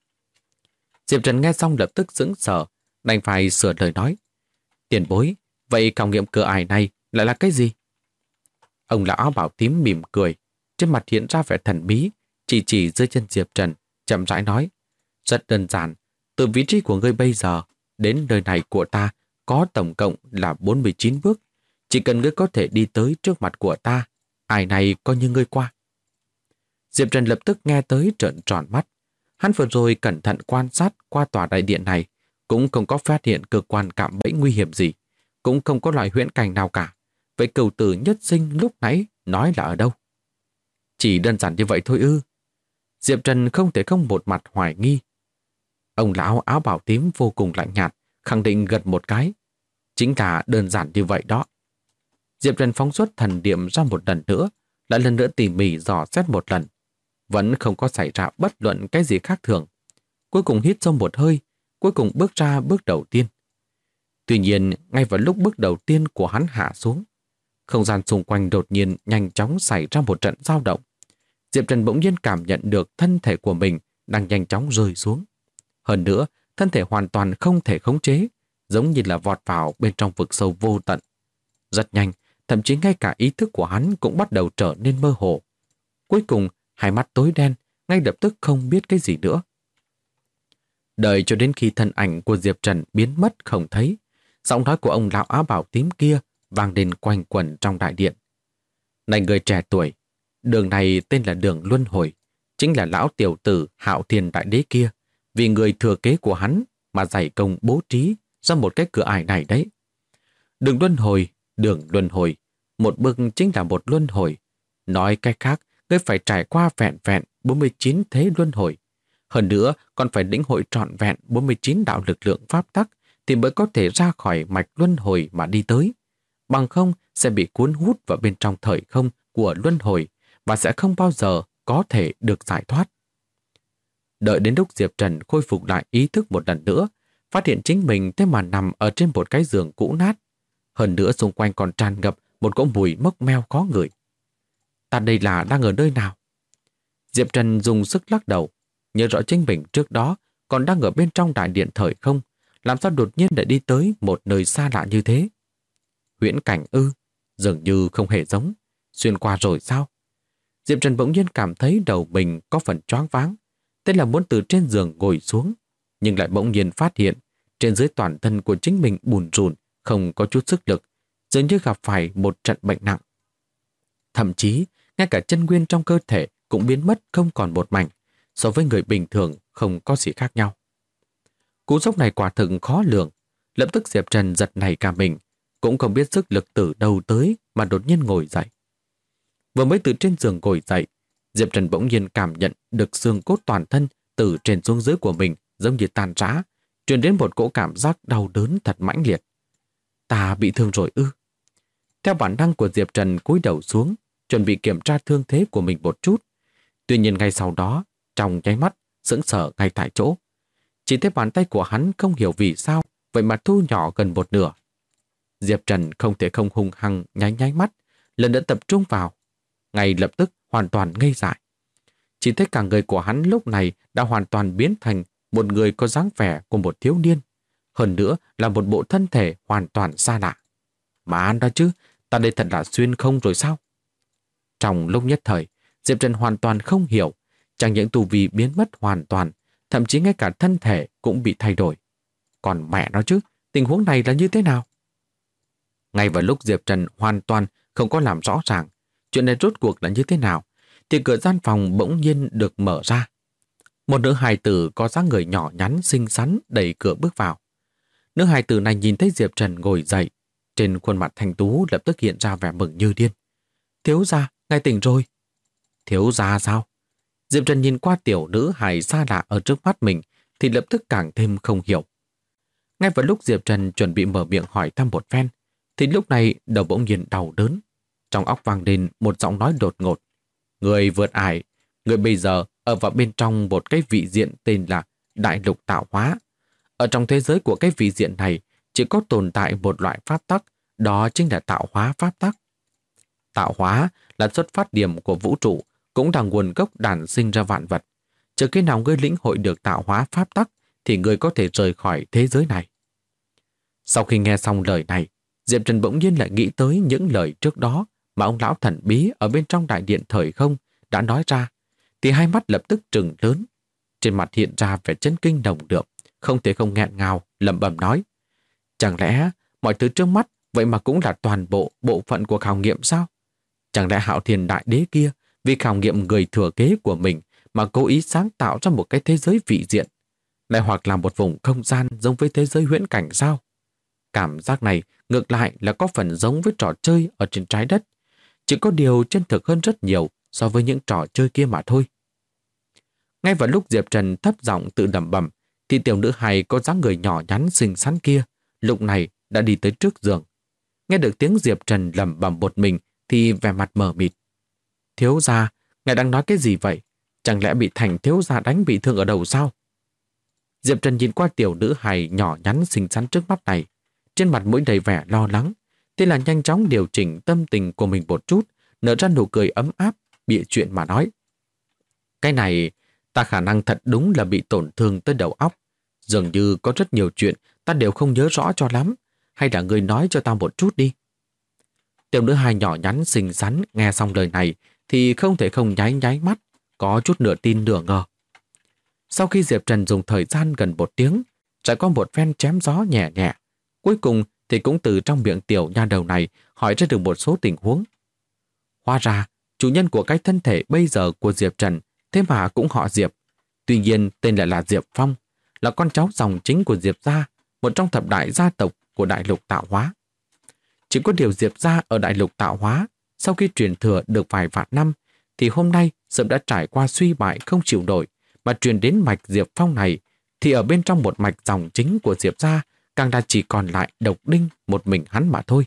Diệp Trần nghe xong lập tức sững sờ, đành phải sửa lời nói. Tiền bối, vậy khảo nghiệm cửa ải này lại là cái gì? Ông lão áo bào tím mỉm cười, trên mặt hiện ra vẻ thần bí, chỉ dưới chân Diệp Trần, chậm rãi nói. Rất đơn giản, từ vị trí của ngươi bây giờ đến nơi này của ta có tổng cộng là 49 bước. Chỉ cần ngươi có thể đi tới trước mặt của ta, ai này coi như ngươi qua. Diệp Trần lập tức nghe tới trợn tròn mắt. Hắn vừa rồi cẩn thận quan sát qua tòa đại điện này, cũng không có phát hiện cơ quan cạm bẫy nguy hiểm gì, cũng không có loại huyễn cảnh nào cả. Vậy cửu tử nhất sinh lúc nãy nói là ở đâu? Chỉ đơn giản như vậy thôi ư? Diệp Trần không thể không một mặt hoài nghi. Ông lão áo bào tím vô cùng lạnh nhạt, khẳng định gật một cái. Chính là đơn giản như vậy đó. Diệp Trần phóng xuất thần niệm ra một lần nữa, lại lần nữa tỉ mỉ dò xét một lần. Vẫn không có xảy ra bất luận cái gì khác thường. Cuối cùng hít sâu một hơi, cuối cùng bước ra bước đầu tiên. Tuy nhiên, ngay vào lúc bước đầu tiên của hắn hạ xuống, không gian xung quanh đột nhiên nhanh chóng xảy ra một trận dao động. Diệp Trần bỗng nhiên cảm nhận được thân thể của mình đang nhanh chóng rơi xuống. Hơn nữa, thân thể hoàn toàn không thể khống chế, giống như là vọt vào bên trong vực sâu vô tận. Rất nhanh, thậm chí ngay cả ý thức của hắn cũng bắt đầu trở nên mơ hồ. Cuối cùng, hai mắt tối đen, ngay lập tức không biết cái gì nữa. Đợi cho đến khi thân ảnh của Diệp Trần biến mất không thấy, giọng nói của ông lão áo bào tím kia vang lên quanh quẩn trong đại điện. Này người trẻ tuổi, đường này tên là đường Luân Hồi, chính là lão tiểu tử Hạo Thiên Đại Đế kia, vì người thừa kế của hắn mà dày công bố trí ra một cái cửa ải này đấy. Đường Luân Hồi, một bước chính là một luân hồi. Nói cách khác, ngươi phải trải qua vẹn vẹn 49 thế luân hồi. Hơn nữa, còn phải lĩnh hội trọn vẹn 49 đạo lực lượng pháp tắc thì mới có thể ra khỏi mạch luân hồi mà đi tới. Bằng không sẽ bị cuốn hút vào bên trong thời không của luân hồi và sẽ không bao giờ có thể được giải thoát. Đợi đến lúc Diệp Trần khôi phục lại ý thức một lần nữa, phát hiện chính mình thế mà nằm ở trên một cái giường cũ nát. Hơn nữa xung quanh còn tràn ngập một cỗ mùi mốc meo khó ngửi. Ta đây là đang ở nơi nào? Diệp Trần dùng sức lắc đầu, nhớ rõ chính mình trước đó còn đang ở bên trong đại điện thời không, làm sao đột nhiên lại đi tới một nơi xa lạ như thế? Huyễn cảnh ư? Dường như không hề giống. Xuyên qua rồi sao? Diệp Trần bỗng nhiên cảm thấy đầu mình có phần choáng váng. Thế là muốn từ trên giường ngồi xuống, nhưng lại bỗng nhiên phát hiện trên dưới toàn thân của chính mình bùn rùn, không có chút sức lực, dường như gặp phải một trận bệnh nặng. Thậm chí, ngay cả chân nguyên trong cơ thể cũng biến mất không còn một mảnh, so với người bình thường không có gì khác nhau. Cú sốc này quả thực khó lường, lập tức Diệp Trần giật nảy cả mình, cũng không biết sức lực từ đâu tới mà đột nhiên ngồi dậy. Vừa mới từ trên giường ngồi dậy, Diệp Trần bỗng nhiên cảm nhận được xương cốt toàn thân từ trên xuống dưới của mình giống như tan rã, truyền đến một cỗ cảm giác đau đớn thật mãnh liệt. Ta bị thương rồi ư? Theo bản năng của Diệp Trần cúi đầu xuống, chuẩn bị kiểm tra thương thế của mình một chút. Tuy nhiên ngay sau đó, trong nháy mắt, sững sờ ngay tại chỗ. Chỉ thấy bàn tay của hắn không hiểu vì sao, vậy mà thu nhỏ gần một nửa. Diệp Trần không thể không hung hăng nháy mắt, lần nữa tập trung vào. Ngay lập tức hoàn toàn ngây dại. Chỉ thấy cả người của hắn lúc này đã hoàn toàn biến thành một người có dáng vẻ của một thiếu niên. Hơn nữa là một bộ thân thể hoàn toàn xa lạ. Mà ăn đó chứ, ta đây thật là xuyên không rồi sao? Trong lúc nhất thời, Diệp Trần hoàn toàn không hiểu, chẳng những tu vi biến mất hoàn toàn, thậm chí ngay cả thân thể cũng bị thay đổi. Còn mẹ nó chứ, tình huống này là như thế nào? Ngay vào lúc Diệp Trần hoàn toàn không có làm rõ ràng chuyện này rốt cuộc là như thế nào, thì cửa gian phòng bỗng nhiên được mở ra. Một nữ hài tử có dáng người nhỏ nhắn xinh xắn đẩy cửa bước vào. Nữ hài tử này nhìn thấy Diệp Trần ngồi dậy, trên khuôn mặt thanh tú lập tức hiện ra vẻ mừng như điên. Thiếu gia, ngài tỉnh rồi. Thiếu gia sao? Diệp Trần nhìn qua tiểu nữ hài xa lạ ở trước mắt mình thì lập tức càng thêm không hiểu. Ngay vào lúc Diệp Trần chuẩn bị mở miệng hỏi thăm một phen, thì lúc này đầu bỗng nhiên đau đớn. Trong óc vang lên một giọng nói đột ngột. Người vượt ải, người bây giờ ở vào bên trong một cái vị diện tên là Đại Lục Tạo Hóa. Ở trong thế giới của cái vị diện này chỉ có tồn tại một loại pháp tắc, đó chính là tạo hóa pháp tắc. Tạo hóa là xuất phát điểm của vũ trụ, cũng là nguồn gốc đản sinh ra vạn vật. Trừ khi nào ngươi lĩnh hội được tạo hóa pháp tắc thì ngươi có thể rời khỏi thế giới này. Sau khi nghe xong lời này, Diệp Trần bỗng nhiên lại nghĩ tới những lời trước đó mà ông lão thần bí ở bên trong đại điện thời không đã nói ra, thì hai mắt lập tức trừng lớn. Trên mặt hiện ra vẻ chấn kinh nồng đượm, không thể không nghẹn ngào, lẩm bẩm nói. Chẳng lẽ mọi thứ trước mắt vậy mà cũng là toàn bộ bộ phận của khảo nghiệm sao? Chẳng lẽ Hạo Thiên Đại Đế kia vì khảo nghiệm người thừa kế của mình mà cố ý sáng tạo ra một cái thế giới vị diện, lại hoặc là một vùng không gian giống với thế giới huyễn cảnh sao? Cảm giác này ngược lại là có phần giống với trò chơi ở trên trái đất, chỉ có điều chân thực hơn rất nhiều so với những trò chơi kia mà thôi. Ngay vào lúc Diệp Trần thấp giọng tự lẩm bẩm, thì tiểu nữ hài có dáng người nhỏ nhắn xinh xắn kia lúc này đã đi tới trước giường. Nghe được tiếng Diệp Trần lẩm bẩm một mình thì vẻ mặt mờ mịt. Thiếu gia, ngài đang nói cái gì vậy? Chẳng lẽ bị Thành thiếu gia đánh bị thương ở đầu sao? Diệp Trần nhìn qua tiểu nữ hài nhỏ nhắn xinh xắn trước mắt này, trên mặt mũi đầy vẻ lo lắng, thế là nhanh chóng điều chỉnh tâm tình của mình một chút, nở ra nụ cười ấm áp, bịa chuyện mà nói. Cái này, ta khả năng thật đúng là bị tổn thương tới đầu óc. Dường như có rất nhiều chuyện ta đều không nhớ rõ cho lắm. Hay là người nói cho ta một chút đi. Tiểu nữ hài nhỏ nhắn xinh xắn nghe xong lời này thì không thể không nháy mắt, có chút nửa tin nửa ngờ. Sau khi Diệp Trần dùng thời gian gần 1 tiếng, trải qua một phen chém gió nhẹ nhẹ, cuối cùng thì cũng từ trong miệng tiểu nha đầu này hỏi ra được một số tình huống. Hóa ra, chủ nhân của cái thân thể bây giờ của Diệp Trần thế mà cũng họ Diệp. Tuy nhiên tên lại là Diệp Phong, là con cháu dòng chính của Diệp gia, một trong thập đại gia tộc của Đại Lục Tạo Hóa. Chỉ có điều Diệp gia ở Đại Lục Tạo Hóa, sau khi truyền thừa được vài vạn năm, thì hôm nay sớm đã trải qua suy bại không chịu nổi, mà truyền đến mạch Diệp Phong này, thì ở bên trong một mạch dòng chính của Diệp gia, càng là chỉ còn lại độc đinh một mình hắn mà thôi.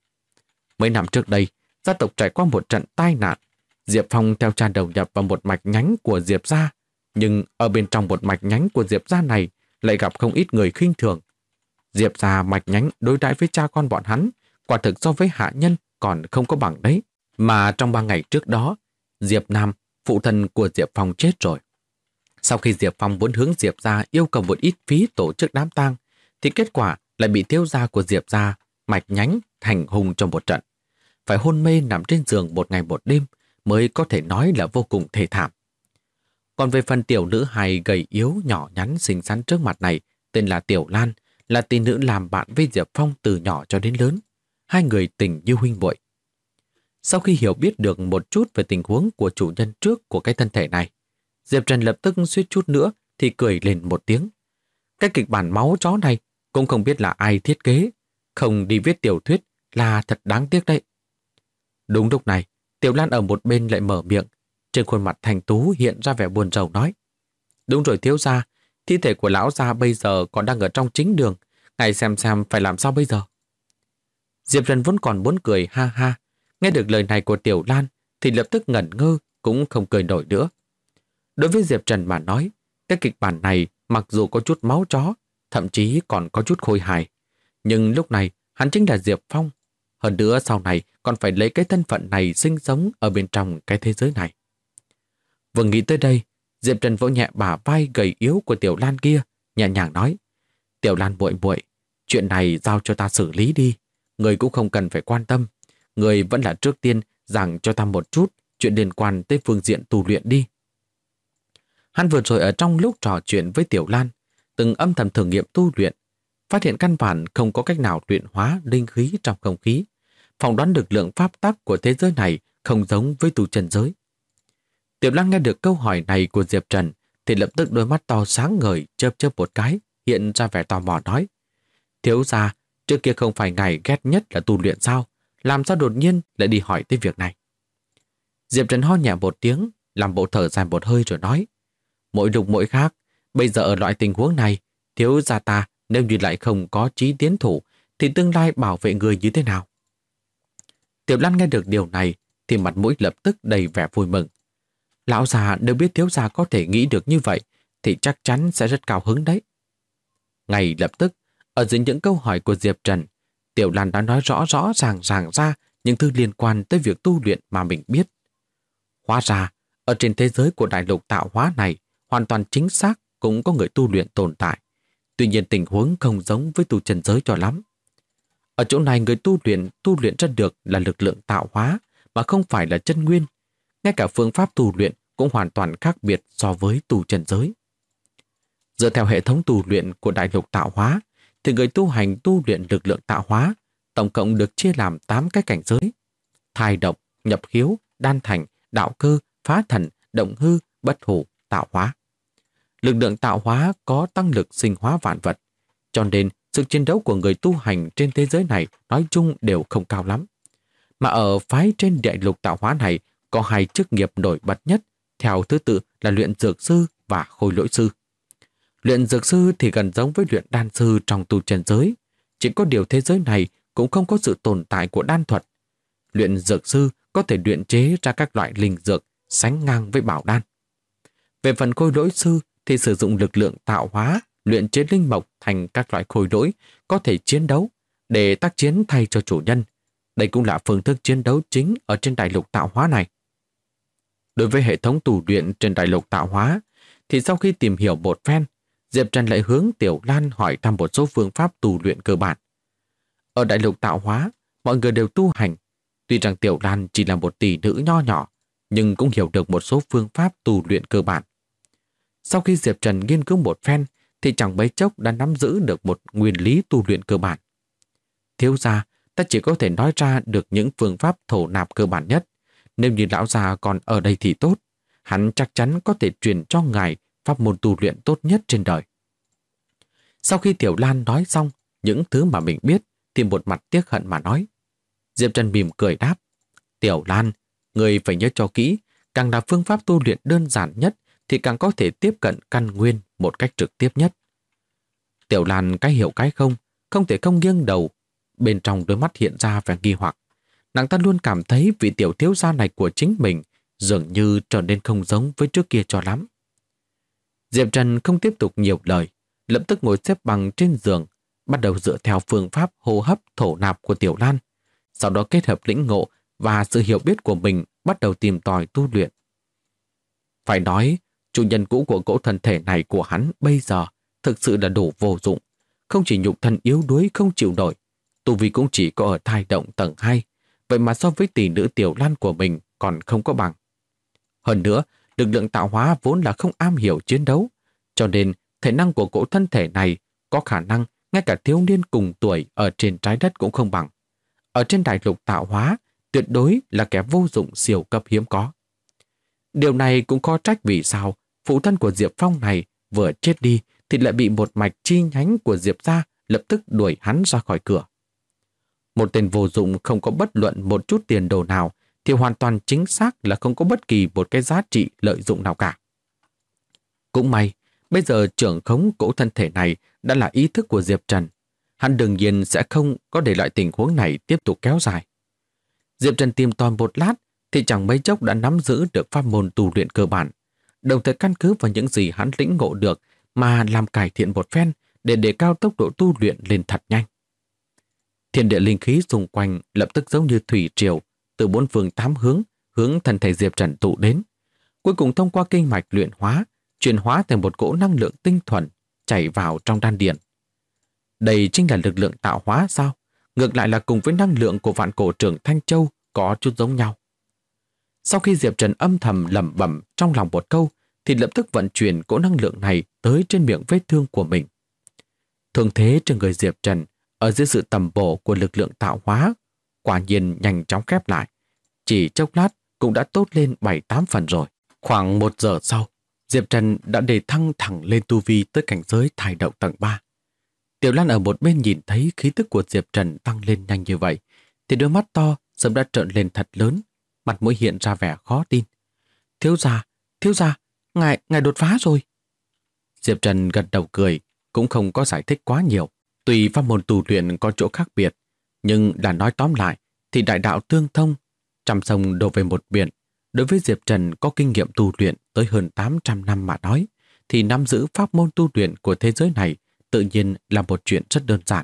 Mấy năm trước đây, gia tộc trải qua một trận tai nạn. Diệp Phong theo cha đầu nhập vào một mạch nhánh của Diệp gia, nhưng ở bên trong một mạch nhánh của Diệp gia này lại gặp không ít người khinh thường. Diệp gia mạch nhánh đối đãi với cha con bọn hắn, quả thực so với hạ nhân còn không có bằng đấy. Mà trong 3 ngày trước đó, Diệp Nam, phụ thân của Diệp Phong chết rồi. Sau khi Diệp Phong muốn hướng Diệp gia yêu cầu một ít phí tổ chức đám tang, thì kết quả lại bị thiếu gia của Diệp gia mạch nhánh hành hung trong một trận. Phải hôn mê nằm trên giường 1 ngày 1 đêm mới có thể nói là vô cùng thê thảm. Còn về phần tiểu nữ hài gầy yếu nhỏ nhắn xinh xắn trước mặt này, tên là Tiểu Lan, là tỷ nữ làm bạn với Diệp Phong từ nhỏ cho đến lớn. Hai người tình như huynh muội. Sau khi hiểu biết được một chút về tình huống của chủ nhân trước của cái thân thể này, Diệp Trần lập tức suýt chút nữa thì cười lên một tiếng. Cái kịch bản máu chó này cũng không biết là ai thiết kế, không đi viết tiểu thuyết là thật đáng tiếc đấy. Đúng lúc này, Tiểu Lan ở một bên lại mở miệng, trên khuôn mặt thành tú hiện ra vẻ buồn rầu nói: Đúng rồi thiếu gia, thi thể của lão gia bây giờ còn đang ở trong chính đường, ngài xem phải làm sao bây giờ. Diệp Trần vốn còn muốn cười ha ha, nghe được lời này của Tiểu Lan thì lập tức ngẩn ngơ, cũng không cười nổi nữa. Đối với Diệp Trần mà nói, cái kịch bản này mặc dù có chút máu chó, thậm chí còn có chút khôi hài, nhưng lúc này hắn chính là Diệp Phong. Hơn nữa sau này còn phải lấy cái thân phận này sinh sống ở bên trong cái thế giới này. Vừa nghĩ tới đây, Diệp Trần vỗ nhẹ bả vai gầy yếu của Tiểu Lan kia, nhẹ nhàng nói: Tiểu Lan muội muội, chuyện này giao cho ta xử lý đi, người cũng không cần phải quan tâm. Người vẫn là trước tiên giảng cho ta một chút chuyện liên quan tới phương diện tu luyện đi. Hắn vừa rồi ở trong lúc trò chuyện với Tiểu Lan, từng âm thầm thử nghiệm tu luyện, phát hiện căn bản không có cách nào luyện hóa linh khí trong không khí, phỏng đoán được lượng pháp tắc của thế giới này không giống với tu chân giới. Tiểu Lan nghe được câu hỏi này của Diệp Trần thì lập tức đôi mắt to sáng ngời chớp chớp một cái, hiện ra vẻ tò mò nói: Thiếu gia, trước kia không phải ngài ghét nhất là tu luyện sao? Làm sao đột nhiên lại đi hỏi tới việc này? Diệp Trần ho nhẹ một tiếng, làm bộ thở dài một hơi rồi nói: Mỗi lúc mỗi khác, bây giờ ở loại tình huống này, thiếu gia ta nếu như lại không có chí tiến thủ thì tương lai bảo vệ người như thế nào? Tiểu Lan nghe được điều này thì mặt mũi lập tức đầy vẻ vui mừng. Lão già nếu biết thiếu gia có thể nghĩ được như vậy thì chắc chắn sẽ rất cao hứng đấy. Ngay lập tức, ở dưới những câu hỏi của Diệp Trần, Tiểu Lan đã nói rõ ràng ra những thứ liên quan tới việc tu luyện mà mình biết. Hóa ra, ở trên thế giới của Đại Lục Tạo Hóa này, hoàn toàn chính xác cũng có người tu luyện tồn tại. Tuy nhiên tình huống không giống với tu chân giới cho lắm. Ở chỗ này người tu luyện ra được là lực lượng tạo hóa mà không phải là chân nguyên. Ngay cả phương pháp tu luyện cũng hoàn toàn khác biệt so với tu chân giới. Dựa theo hệ thống tu luyện của Đại Lục Tạo Hóa, thì người tu hành tu luyện lực lượng tạo hóa tổng cộng được chia làm 8 cái cảnh giới: thai động, nhập khiếu, đan thành, đạo cơ, phá thần, động hư, bất hủ, tạo hóa. Lực lượng tạo hóa có tăng lực sinh hóa vạn vật, cho nên sức chiến đấu của người tu hành trên thế giới này nói chung đều không cao lắm. Mà ở phái trên Đại Lục Tạo Hóa này có 2 chức nghiệp nổi bật nhất, theo thứ tự là luyện dược sư và khôi lỗi sư. Luyện dược sư thì gần giống với luyện đan sư trong tu chân giới, chỉ có điều thế giới này cũng không có sự tồn tại của đan thuật. Luyện dược sư có thể luyện chế ra các loại linh dược sánh ngang với bảo đan. Về phần khôi lỗi sư thì sử dụng lực lượng tạo hóa luyện chế linh mộc thành các loại khôi lỗi có thể chiến đấu để tác chiến thay cho chủ nhân. Đây cũng là phương thức chiến đấu chính ở trên Đại Lục Tạo Hóa này. Đối với hệ thống tu luyện trên Đại Lục Tạo Hóa thì sau khi tìm hiểu một phen, Diệp Trần lại hướng Tiểu Lan hỏi thăm một số phương pháp tu luyện cơ bản. Ở Đại Lục Tạo Hóa, mọi người đều tu hành. Tuy rằng Tiểu Lan chỉ là một tỷ nữ nho nhỏ, nhưng cũng hiểu được một số phương pháp tu luyện cơ bản. Sau khi Diệp Trần nghiên cứu một phen thì chẳng mấy chốc đã nắm giữ được một nguyên lý tu luyện cơ bản. Thiếu gia, ta chỉ có thể nói ra được những phương pháp thổ nạp cơ bản nhất. Nếu như lão già còn ở đây thì tốt, hắn chắc chắn có thể truyền cho ngài pháp môn tu luyện tốt nhất trên đời. Sau khi Tiểu Lan nói xong những thứ mà mình biết thì một mặt tiếc hận mà nói. Diệp Trần mỉm cười đáp, Tiểu Lan, người phải nhớ cho kỹ, càng là phương pháp tu luyện đơn giản nhất thì càng có thể tiếp cận căn nguyên một cách trực tiếp nhất. Tiểu Lan cái hiểu cái không thể không nghiêng đầu. Bên trong đôi mắt hiện ra vẻ nghi hoặc. Nàng ta luôn cảm thấy vị tiểu thiếu gia này của chính mình dường như trở nên không giống với trước kia cho lắm. Diệp Trần không tiếp tục nhiều lời, lập tức ngồi xếp bằng trên giường, bắt đầu dựa theo phương pháp hô hấp thổ nạp của Tiểu Lan, sau đó kết hợp lĩnh ngộ và sự hiểu biết của mình bắt đầu tìm tòi tu luyện. Phải nói, chủ nhân cũ của cỗ thân thể này của hắn bây giờ thực sự là đủ vô dụng, không chỉ nhục thân yếu đuối không chịu nổi, tu vi cũng chỉ có ở thai động tầng 2, vậy mà so với tỷ nữ Tiểu Lan của mình còn không có bằng. Hơn nữa, lực lượng tạo hóa vốn là không am hiểu chiến đấu, cho nên thể năng của cỗ thân thể này có khả năng ngay cả thiếu niên cùng tuổi ở trên trái đất cũng không bằng. Ở trên đại lục tạo hóa, tuyệt đối là kẻ vô dụng siêu cấp hiếm có. Điều này cũng có trách vì sao phụ thân của Diệp Phong này vừa chết đi thì lại bị một mạch chi nhánh của Diệp gia lập tức đuổi hắn ra khỏi cửa. Một tên vô dụng không có bất luận một chút tiền đồ nào thì hoàn toàn chính xác là không có bất kỳ một cái giá trị lợi dụng nào cả. Cũng may, bây giờ trưởng khống cỗ thân thể này đã là ý thức của Diệp Trần. Hắn đương nhiên sẽ không có để loại tình huống này tiếp tục kéo dài. Diệp Trần tìm tòi một lát thì chẳng mấy chốc đã nắm giữ được pháp môn tu luyện cơ bản, đồng thời căn cứ vào những gì hắn lĩnh ngộ được mà làm cải thiện một phen để đề cao tốc độ tu luyện lên thật nhanh. Thiên địa linh khí xung quanh lập tức giống như thủy triều từ bốn phương tám hướng thân thể Diệp Trần tụ đến, cuối cùng thông qua kinh mạch luyện hóa, chuyển hóa thành một cỗ năng lượng tinh thuần chảy vào trong đan điền. Đây chính là lực lượng tạo hóa sao? Ngược lại là cùng với năng lượng của vạn cổ trưởng Thanh Châu có chút giống nhau. Sau khi Diệp Trần âm thầm lẩm bẩm trong lòng một câu thì lập tức vận chuyển cỗ năng lượng này tới trên miệng vết thương của mình. Thương thế trên người Diệp Trần ở dưới sự tầm bổ của lực lượng tạo hóa quả nhiên nhanh chóng khép lại. Chỉ chốc lát cũng đã tốt lên 7-8 phần rồi. Khoảng 1 giờ sau, Diệp Trần đã đề thăng thẳng lên tu vi tới cảnh giới thai động tầng 3. Tiểu Lan ở một bên nhìn thấy khí tức của Diệp Trần tăng lên nhanh như vậy, thì đôi mắt to sớm đã trợn lên thật lớn, mặt mũi hiện ra vẻ khó tin. Thiếu gia, ngài đột phá rồi. Diệp Trần gật đầu cười, cũng không có giải thích quá nhiều. Tuy pháp môn tu luyện có chỗ khác biệt, nhưng đã nói tóm lại thì đại đạo tương thông, trăm sông đổ về một biển. Đối với Diệp Trần có kinh nghiệm tu luyện tới hơn 800 năm mà nói, thì nắm giữ pháp môn tu luyện của thế giới này tự nhiên là một chuyện rất đơn giản.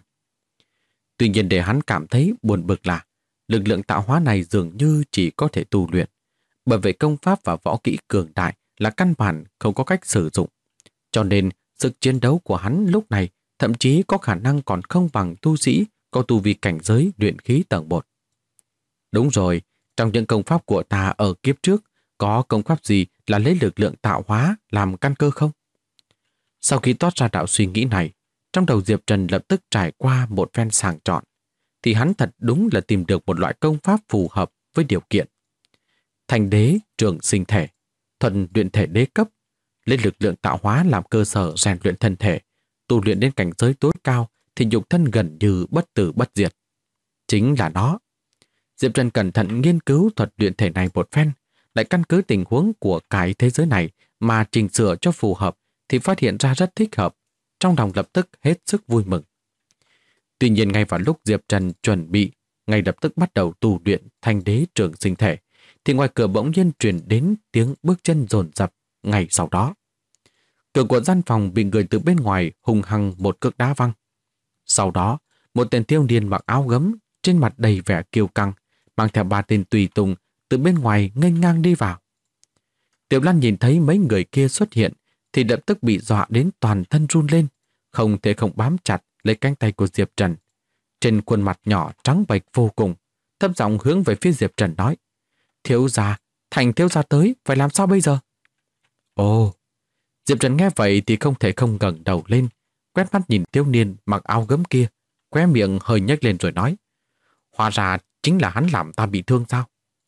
Tuy nhiên để hắn cảm thấy buồn bực là lực lượng tạo hóa này dường như chỉ có thể tu luyện, bởi vậy công pháp và võ kỹ cường đại là căn bản không có cách sử dụng. Cho nên sức chiến đấu của hắn lúc này thậm chí có khả năng còn không bằng tu sĩ có tu vi cảnh giới luyện khí tầng 1. Đúng rồi, trong những công pháp của ta ở kiếp trước, có công pháp gì là lấy lực lượng tạo hóa làm căn cơ không? Sau khi toát ra đạo suy nghĩ này, trong đầu Diệp Trần lập tức trải qua một phen sàng chọn, thì hắn thật đúng là tìm được một loại công pháp phù hợp với điều kiện. Thành đế trường sinh thể, thuần luyện thể đế cấp, lấy lực lượng tạo hóa làm cơ sở rèn luyện thân thể, tu luyện đến cảnh giới tối cao thì nhục thân gần như bất tử bất diệt. Chính là nó. Diệp Trần cẩn thận nghiên cứu thuật luyện thể này một phen, lại căn cứ tình huống của cái thế giới này mà chỉnh sửa cho phù hợp thì phát hiện ra rất thích hợp, trong lòng lập tức hết sức vui mừng. Tuy nhiên ngay vào lúc Diệp Trần chuẩn bị ngay lập tức bắt đầu tu luyện thành đế trường sinh thể, thì ngoài cửa bỗng nhiên truyền đến tiếng bước chân dồn dập ngay sau đó. Cửa của gian phòng bị người từ bên ngoài hung hăng một cước đá văng. Sau đó, một tên thiếu niên mặc áo gấm, trên mặt đầy vẻ kiêu căng, mang theo 3 tên tùy tùng từ bên ngoài nghênh ngang đi vào. Tiểu Lan nhìn thấy mấy người kia xuất hiện thì lập tức bị dọa đến toàn thân run lên, không thể không bám chặt lấy cánh tay của Diệp Trần. Trên khuôn mặt nhỏ trắng bệch vô cùng, thấp giọng hướng về phía Diệp Trần nói: "Thiếu gia, Thành thiếu gia tới, phải làm sao bây giờ?" Ồ, Diệp Trần nghe vậy thì không thể không ngẩng đầu lên, quét mắt nhìn thiếu niên mặc áo gấm kia, khóe miệng hơi nhếch lên rồi nói: Hóa ra chính là hắn làm ta bị thương sao?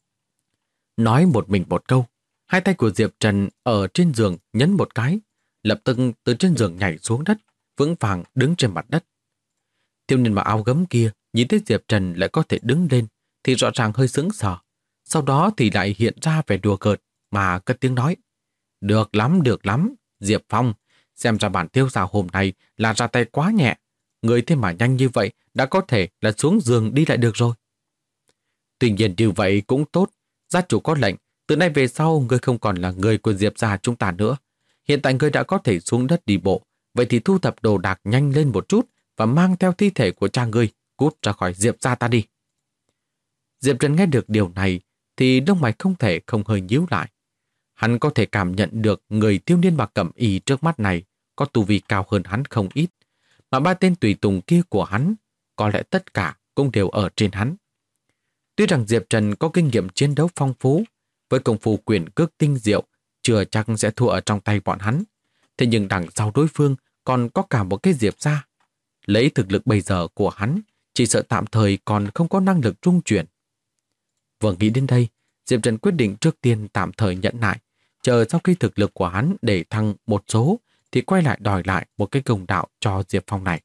Nói một mình một câu, hai tay của Diệp Trần ở trên giường nhấn một cái, lập tức từ trên giường nhảy xuống đất, vững vàng đứng trên mặt đất. Thiếu niên mặc áo gấm kia nhìn thấy Diệp Trần lại có thể đứng lên thì rõ ràng hơi sững sờ. Sau đó thì lại hiện ra vẻ đùa cợt mà cất tiếng nói: được lắm, Diệp Phong, xem ra bản thiếu gia hôm nay là ra tay quá nhẹ. Người thế mà nhanh như vậy đã có thể là xuống giường đi lại được rồi. Tuy nhiên như vậy cũng tốt, gia chủ có lệnh, từ nay về sau ngươi không còn là người của Diệp gia chúng ta nữa. Hiện tại ngươi đã có thể xuống đất đi bộ, vậy thì thu thập đồ đạc nhanh lên một chút và mang theo thi thể của cha ngươi cút ra khỏi Diệp gia ta đi. Diệp Trần nghe được điều này thì lông mày không thể không hơi nhíu lại. Hắn có thể cảm nhận được người thiếu niên mặc cẩm y trước mắt này có tu vi cao hơn hắn không ít, mà ba tên tùy tùng kia của hắn có lẽ tất cả cũng đều ở trên hắn. Tuy rằng Diệp Trần có kinh nghiệm chiến đấu phong phú, với công phu quyền cước tinh diệu, chưa chắc sẽ thua ở trong tay bọn hắn. Thế nhưng đằng sau đối phương còn có cả một cái Diệp gia. Lấy thực lực bây giờ của hắn, chỉ sợ tạm thời còn không có năng lực trung chuyển. Vừa nghĩ đến đây, Diệp Trần quyết định trước tiên tạm thời nhẫn nại, chờ sau khi thực lực của hắn để thăng một số thì quay lại đòi lại một cái công đạo cho Diệp Phong này.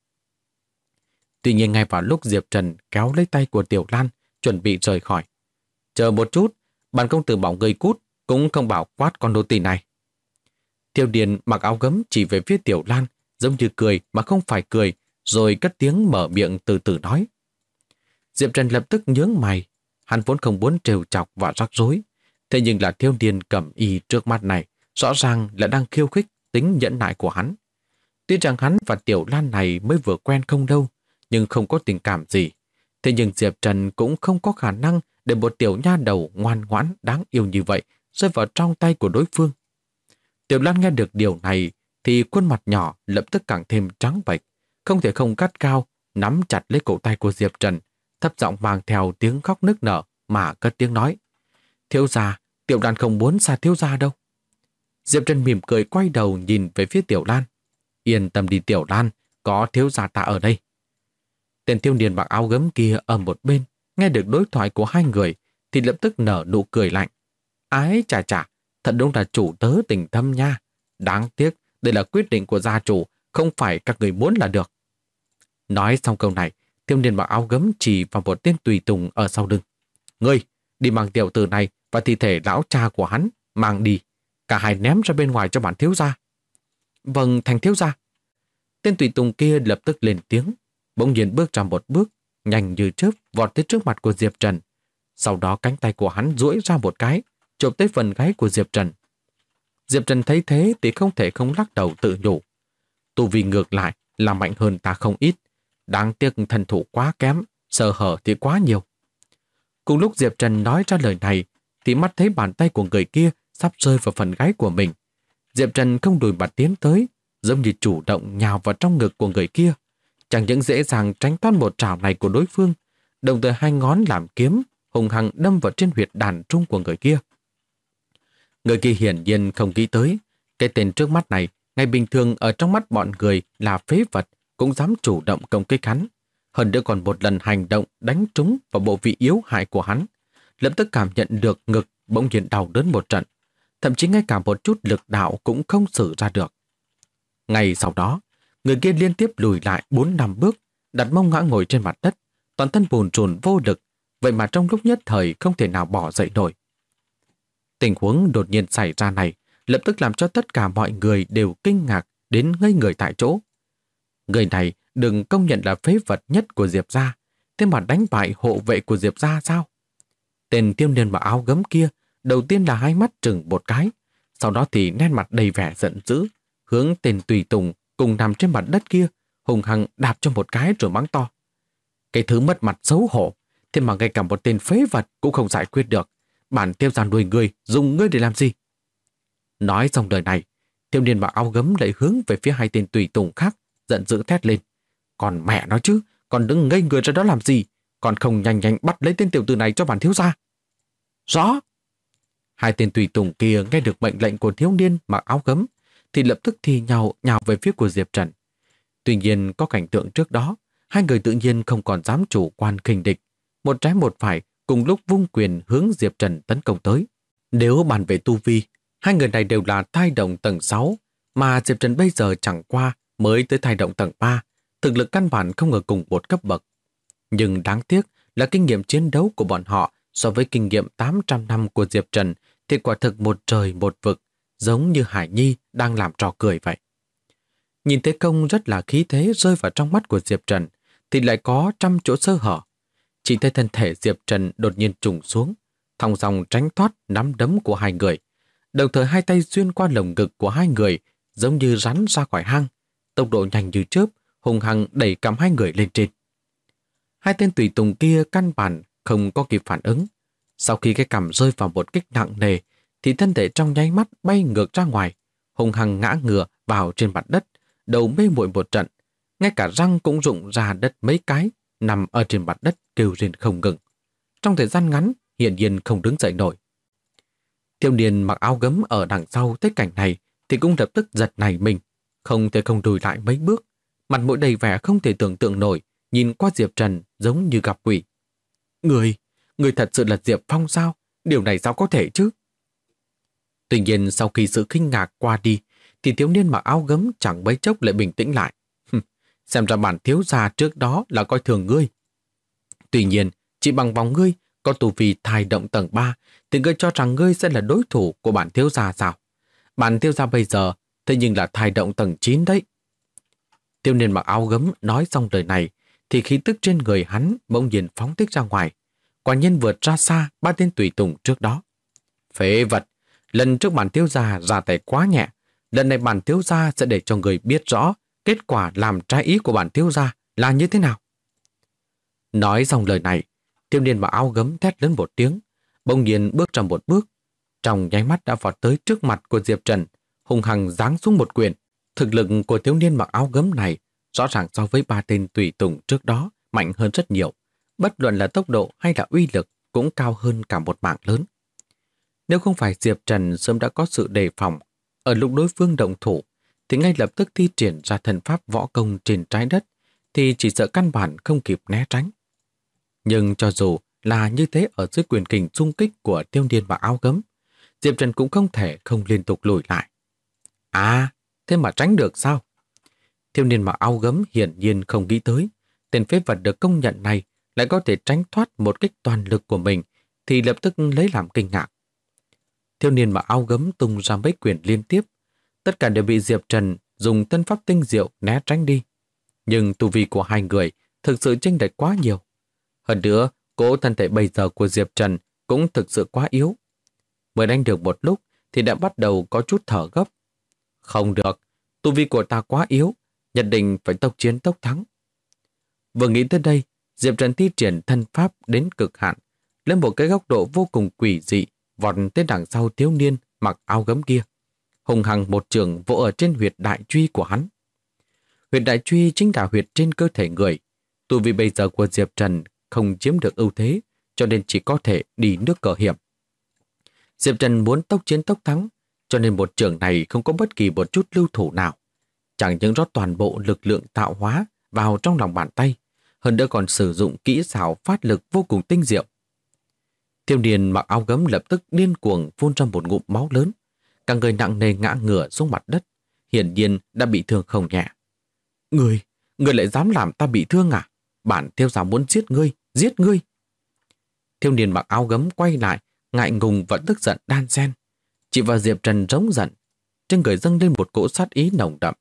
Tuy nhiên ngay vào lúc Diệp Trần kéo lấy tay của Tiểu Lan, chuẩn bị rời khỏi. Chờ một chút, bản công tử bảo người cút, cũng không bảo quát con nô tỳ này. Tiêu Điền mặc áo gấm chỉ về phía Tiểu Lan, giống như cười mà không phải cười, rồi cất tiếng mở miệng từ từ nói. Diệp Trần lập tức nhướng mày, hắn vốn không muốn trêu chọc và rắc rối, thế nhưng là Tiêu Điền cẩm y trước mắt này, rõ ràng là đang khiêu khích tính nhẫn nại của hắn. Tuy rằng hắn và Tiểu Lan này mới vừa quen không đâu, nhưng không có tình cảm gì. Thế nhưng Diệp Trần cũng không có khả năng để một tiểu nha đầu ngoan ngoãn đáng yêu như vậy rơi vào trong tay của đối phương. Tiểu Lan nghe được điều này thì khuôn mặt nhỏ lập tức càng thêm trắng bệch, không thể không gắt cao, nắm chặt lấy cổ tay của Diệp Trần, thấp giọng mang theo tiếng khóc nức nở mà cất tiếng nói. Thiếu gia, Tiểu Lan không muốn xa thiếu gia đâu. Diệp Trần mỉm cười quay đầu nhìn về phía Tiểu Lan. Yên tâm đi Tiểu Lan, có thiếu gia ta ở đây. Tên thiếu niên mặc áo gấm kia ở một bên, nghe được đối thoại của hai người thì lập tức nở nụ cười lạnh. Ái chà chà, thật đúng là chủ tớ tình thâm nha. Đáng tiếc, đây là quyết định của gia chủ, không phải các người muốn là được. Nói xong câu này, thiếu niên mặc áo gấm chỉ vào một tên tùy tùng ở sau lưng. Ngươi, đi mang tiểu tử này và thi thể lão cha của hắn, mang đi. Cả hai ném ra bên ngoài cho bản thiếu gia. Vâng, thành thiếu gia. Tên tùy tùng kia lập tức lên tiếng, bỗng nhiên bước ra một bước, nhanh như chớp vọt tới trước mặt của Diệp Trần. Sau đó cánh tay của hắn duỗi ra một cái, chộp tới phần gáy của Diệp Trần. Diệp Trần thấy thế thì không thể không lắc đầu tự nhủ. Tu vi ngược lại là mạnh hơn ta không ít. Đáng tiếc thần thủ quá kém, sơ hở thì quá nhiều. Cùng lúc Diệp Trần nói ra lời này, thì mắt thấy bàn tay của người kia sắp rơi vào phần gáy của mình. Diệp Trần không đùi mặt tiến tới, giống như chủ động nhào vào trong ngực của người kia. Chẳng những dễ dàng tránh thoát một trảo này của đối phương, đồng thời hai ngón làm kiếm, hùng hăng đâm vào trên huyệt đàn trung của người kia. Người kia hiển nhiên không nghĩ tới, cái tên trước mắt này, ngày bình thường ở trong mắt bọn người là phế vật, cũng dám chủ động công kích hắn. Hơn nữa còn một lần hành động đánh trúng vào bộ vị yếu hại của hắn, lập tức cảm nhận được ngực bỗng nhiên đau đớn một trận, thậm chí ngay cả một chút lực đạo cũng không sử ra được. Ngay sau đó, người kia liên tiếp lùi lại 4-5 bước, đặt mông ngã ngồi trên mặt đất, toàn thân bùn rùn vô lực, vậy mà trong lúc nhất thời không thể nào bỏ dậy nổi. Tình huống đột nhiên xảy ra này lập tức làm cho tất cả mọi người đều kinh ngạc đến ngây người tại chỗ. Người này đừng công nhận là phế vật nhất của Diệp gia, thế mà đánh bại hộ vệ của Diệp gia sao? Tên thiếu niên mặc áo gấm kia đầu tiên là hai mắt trừng một cái, sau đó thì nét mặt đầy vẻ giận dữ, hướng tên tùy tùng cùng nằm trên mặt đất kia hùng hăng đạp cho một cái rồi mắng to. Cái thứ mất mặt xấu hổ, thế mà ngay cả một tên phế vật cũng không giải quyết được. Bản tiêu gia nuôi ngươi, dùng ngươi để làm gì? Nói xong lời này, thiếu niên mặc áo gấm lại hướng về phía hai tên tùy tùng khác, giận dữ thét lên. Còn mẹ nó chứ, còn đứng ngây người ra đó làm gì? Còn không nhanh nhanh bắt lấy tên tiểu tử này cho bản thiếu gia. Rõ. Hai tên tùy tùng kia nghe được mệnh lệnh của thiếu niên mặc áo gấm, thì lập tức thi nhau nhào về phía của Diệp Trần. Tuy nhiên có cảnh tượng trước đó, hai người tự nhiên không còn dám chủ quan khinh địch. Một trái một phải cùng lúc vung quyền hướng Diệp Trần tấn công tới. Nếu bàn về tu vi, hai người này đều là thai động tầng 6, mà Diệp Trần bây giờ chẳng qua mới tới thai động tầng 3, thực lực căn bản không ở cùng một cấp bậc. Nhưng đáng tiếc là kinh nghiệm chiến đấu của bọn họ so với kinh nghiệm 800 năm của Diệp Trần thì quả thực một trời một vực, giống như Hải Nhi đang làm trò cười vậy. Nhìn thế công rất là khí thế rơi vào trong mắt của Diệp Trần thì lại có trăm chỗ sơ hở. Chỉ thấy thân thể Diệp Trần đột nhiên trùng xuống, thong dong tránh thoát nắm đấm của hai người. Đồng thời hai tay xuyên qua lồng ngực của hai người giống như rắn ra khỏi hang, tốc độ nhanh như chớp, hùng hăng đẩy cằm hai người lên trên. Hai tên tùy tùng kia căn bản không có kịp phản ứng. Sau khi cái cằm rơi vào một kích nặng nề thì thân thể trong nháy mắt bay ngược ra ngoài, hùng hăng ngã ngửa vào trên mặt đất, đầu mê muội một trận, ngay cả răng cũng rụng ra đất mấy cái, nằm ở trên mặt đất kêu rên không ngừng. Trong thời gian ngắn, hiển nhiên không đứng dậy nổi. Thiếu niên mặc áo gấm ở đằng sau thấy cảnh này thì cũng lập tức giật nảy mình, không thể không lùi lại mấy bước, mặt mũi đầy vẻ không thể tưởng tượng nổi, nhìn qua Diệp Trần giống như gặp quỷ. Người thật sự là Diệp Phong sao? Điều này sao có thể chứ? Tuy nhiên sau khi sự kinh ngạc qua đi thì thiếu niên mặc áo gấm chẳng mấy chốc lại bình tĩnh lại. Xem ra bản thiếu gia trước đó là coi thường ngươi. Tuy nhiên, chỉ bằng vòng ngươi có tu vi thai động tầng 3 thì ngươi cho rằng ngươi sẽ là đối thủ của bản thiếu gia sao? Bản thiếu gia bây giờ thế nhưng là thai động tầng 9 đấy. Thiếu niên mặc áo gấm nói xong lời này thì khí tức trên người hắn bỗng nhiên phóng thích ra ngoài, quả nhiên vượt ra xa ba tên tùy tùng trước đó. Phế vật, lần trước bản thiếu gia ra tay quá nhẹ, lần này bản thiếu gia sẽ để cho người biết rõ kết quả làm trái ý của bản thiếu gia là như thế nào. Nói xong lời này, thiếu niên mặc áo gấm thét lớn một tiếng, bỗng nhiên bước ra một bước, trong nháy mắt đã vọt tới trước mặt của Diệp Trần, hung hăng giáng xuống một quyền. Thực lực của thiếu niên mặc áo gấm này rõ ràng so với ba tên tùy tùng trước đó mạnh hơn rất nhiều, bất luận là tốc độ hay là uy lực cũng cao hơn cả một mảng lớn. Nếu không phải Diệp Trần sớm đã có sự đề phòng, ở lúc đối phương động thủ thì ngay lập tức thi triển ra thần pháp võ công trên trái đất thì chỉ sợ căn bản không kịp né tránh. Nhưng cho dù là như thế, ở dưới quyền kình xung kích của thiếu niên mặc áo gấm, Diệp Trần cũng không thể không liên tục lùi lại. À, thế mà tránh được sao? Thiếu niên mặc áo gấm hiển nhiên không nghĩ tới tên phế vật được công nhận này lại có thể tránh thoát một kích toàn lực của mình, thì lập tức lấy làm kinh ngạc. Thiếu niên mặc áo gấm tung ra mấy quyền liên tiếp, tất cả đều bị Diệp Trần dùng tân pháp tinh diệu né tránh đi. Nhưng tu vi của hai người thực sự chênh lệch quá nhiều. Hơn nữa, cỗ thân thể bây giờ của Diệp Trần cũng thực sự quá yếu. Mới đánh được một lúc thì đã bắt đầu có chút thở gấp. Không được, tu vi của ta quá yếu, nhất định phải tốc chiến tốc thắng. Vừa nghĩ tới đây, Diệp Trần thi triển thân pháp đến cực hạn, lên một cái góc độ vô cùng quỷ dị, vọt tới đằng sau thiếu niên mặc áo gấm kia, hùng hăng một trường vỗ ở trên huyệt đại truy của hắn. Huyệt đại truy chính là huyệt trên cơ thể người. Tu vi bây giờ của Diệp Trần không chiếm được ưu thế, cho nên chỉ có thể đi nước cờ hiểm. Diệp Trần muốn tốc chiến tốc thắng, cho nên một trường này không có bất kỳ một chút lưu thủ nào. Chẳng những rót toàn bộ lực lượng tạo hóa vào trong lòng bàn tay, hơn nữa còn sử dụng kỹ xảo phát lực vô cùng tinh diệu. Thiếu niên mặc áo gấm lập tức điên cuồng phun ra một ngụm máu lớn, cả người nặng nề ngã ngửa xuống mặt đất, hiển nhiên đã bị thương không nhẹ. Người lại dám làm ta bị thương à? Bản thiếu gia muốn giết ngươi, giết ngươi. Thiếu niên mặc áo gấm quay lại, ngại ngùng và tức giận đan xen. Chỉ vào Diệp Trần rống giận, trên người dâng lên một cỗ sát ý nồng đậm.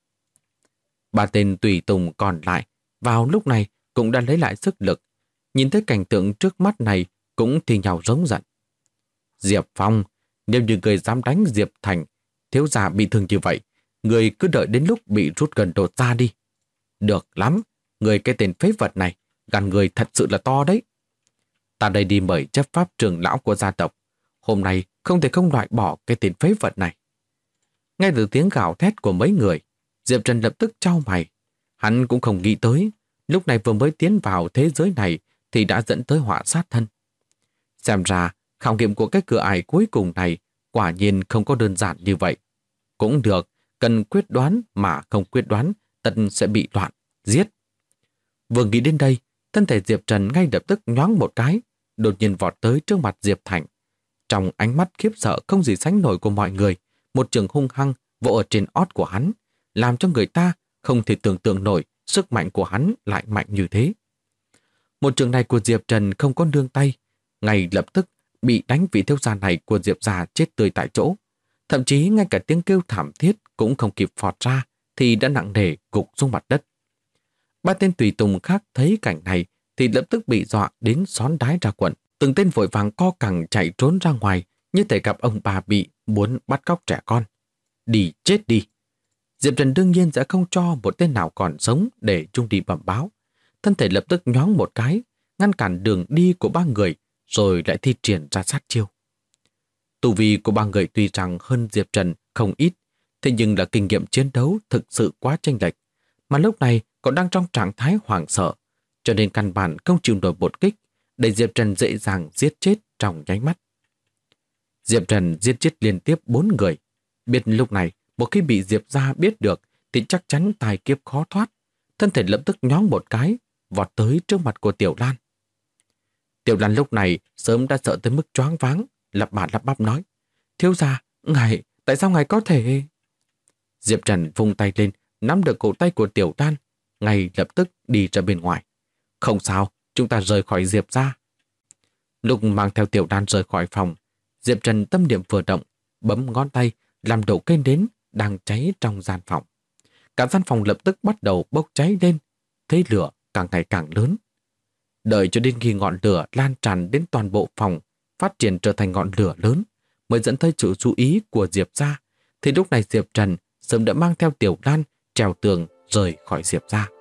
Ba tên tùy tùng còn lại vào lúc này cũng đã lấy lại sức lực, nhìn thấy cảnh tượng trước mắt này cũng thì nhau rống giận. Diệp Phong, nếu như người dám đánh Diệp Thành, thiếu gia bị thương như vậy, người cứ đợi đến lúc bị rút gần đột ra đi. Được lắm, người cái tên phế vật này, gan người thật sự là to đấy. Ta đây đi mời chấp pháp trưởng lão của gia tộc, hôm nay không thể không loại bỏ cái tên phế vật này. Nghe từ tiếng gào thét của mấy người, Diệp Trần lập tức chau mày. Hắn cũng không nghĩ tới, lúc này vừa mới tiến vào thế giới này thì đã dẫn tới họa sát thân. Xem ra, khảo nghiệm của cái cửa ải cuối cùng này quả nhiên không có đơn giản như vậy. Cũng được, cần quyết đoán mà không quyết đoán, tất sẽ bị loạn, giết. Vừa nghĩ đến đây, thân thể Diệp Trần ngay lập tức nhoáng một cái, đột nhiên vọt tới trước mặt Diệp Thành. Trong ánh mắt khiếp sợ không gì sánh nổi của mọi người, một trường hung hăng vỗ ở trên ót của hắn, làm cho người ta không thể tưởng tượng nổi sức mạnh của hắn lại mạnh như thế. Một trường này của Diệp Trần không có nương tay, ngay lập tức bị đánh vị thiếu gia này của Diệp gia chết tươi tại chỗ. Thậm chí ngay cả tiếng kêu thảm thiết cũng không kịp phọt ra thì đã nặng nề gục xuống mặt đất. Ba tên tùy tùng khác thấy cảnh này thì lập tức bị dọa đến xón đái ra quần. Từng tên vội vàng co cẳng chạy trốn ra ngoài, như thể gặp ông bà bị muốn bắt cóc trẻ con. Đi chết đi! Diệp Trần đương nhiên sẽ không cho một tên nào còn sống để chung đi bẩm báo. Thân thể lập tức nhoáng một cái, ngăn cản đường đi của ba người, rồi lại thi triển ra sát chiêu. Tu vi của ba người tuy rằng hơn Diệp Trần không ít, thế nhưng là kinh nghiệm chiến đấu thực sự quá chênh lệch, mà lúc này còn đang trong trạng thái hoảng sợ, cho nên căn bản không chịu nổi một kích, để Diệp Trần dễ dàng giết chết trong nháy mắt. Diệp Trần giết chết liên tiếp 4 người. Biết lúc này, một khi bị Diệp gia biết được thì chắc chắn tài kiếp khó thoát. Thân thể lập tức nhoáng một cái, vọt tới trước mặt của Tiểu Lan. Tiểu Lan lúc này sớm đã sợ tới mức choáng váng, lắp bắp nói: Thiếu gia, ngài, tại sao ngài có thể... Diệp Trần vung tay lên, nắm được cổ tay của Tiểu Lan, ngay lập tức đi ra bên ngoài. Không sao, chúng ta rời khỏi Diệp gia. Lúc mang theo Tiểu Lan rời khỏi phòng, Diệp Trần tâm niệm vừa động, bấm ngón tay làm đổ cây nến đang cháy trong gian phòng. Cả gian phòng lập tức bắt đầu bốc cháy lên, thấy lửa càng ngày càng lớn. Đợi cho đến khi ngọn lửa lan tràn đến toàn bộ phòng, phát triển trở thành ngọn lửa lớn, mới dẫn tới sự chú ý của Diệp gia. Thì lúc này Diệp Trần sớm đã mang theo Tiểu Lan trèo tường rời khỏi Diệp gia.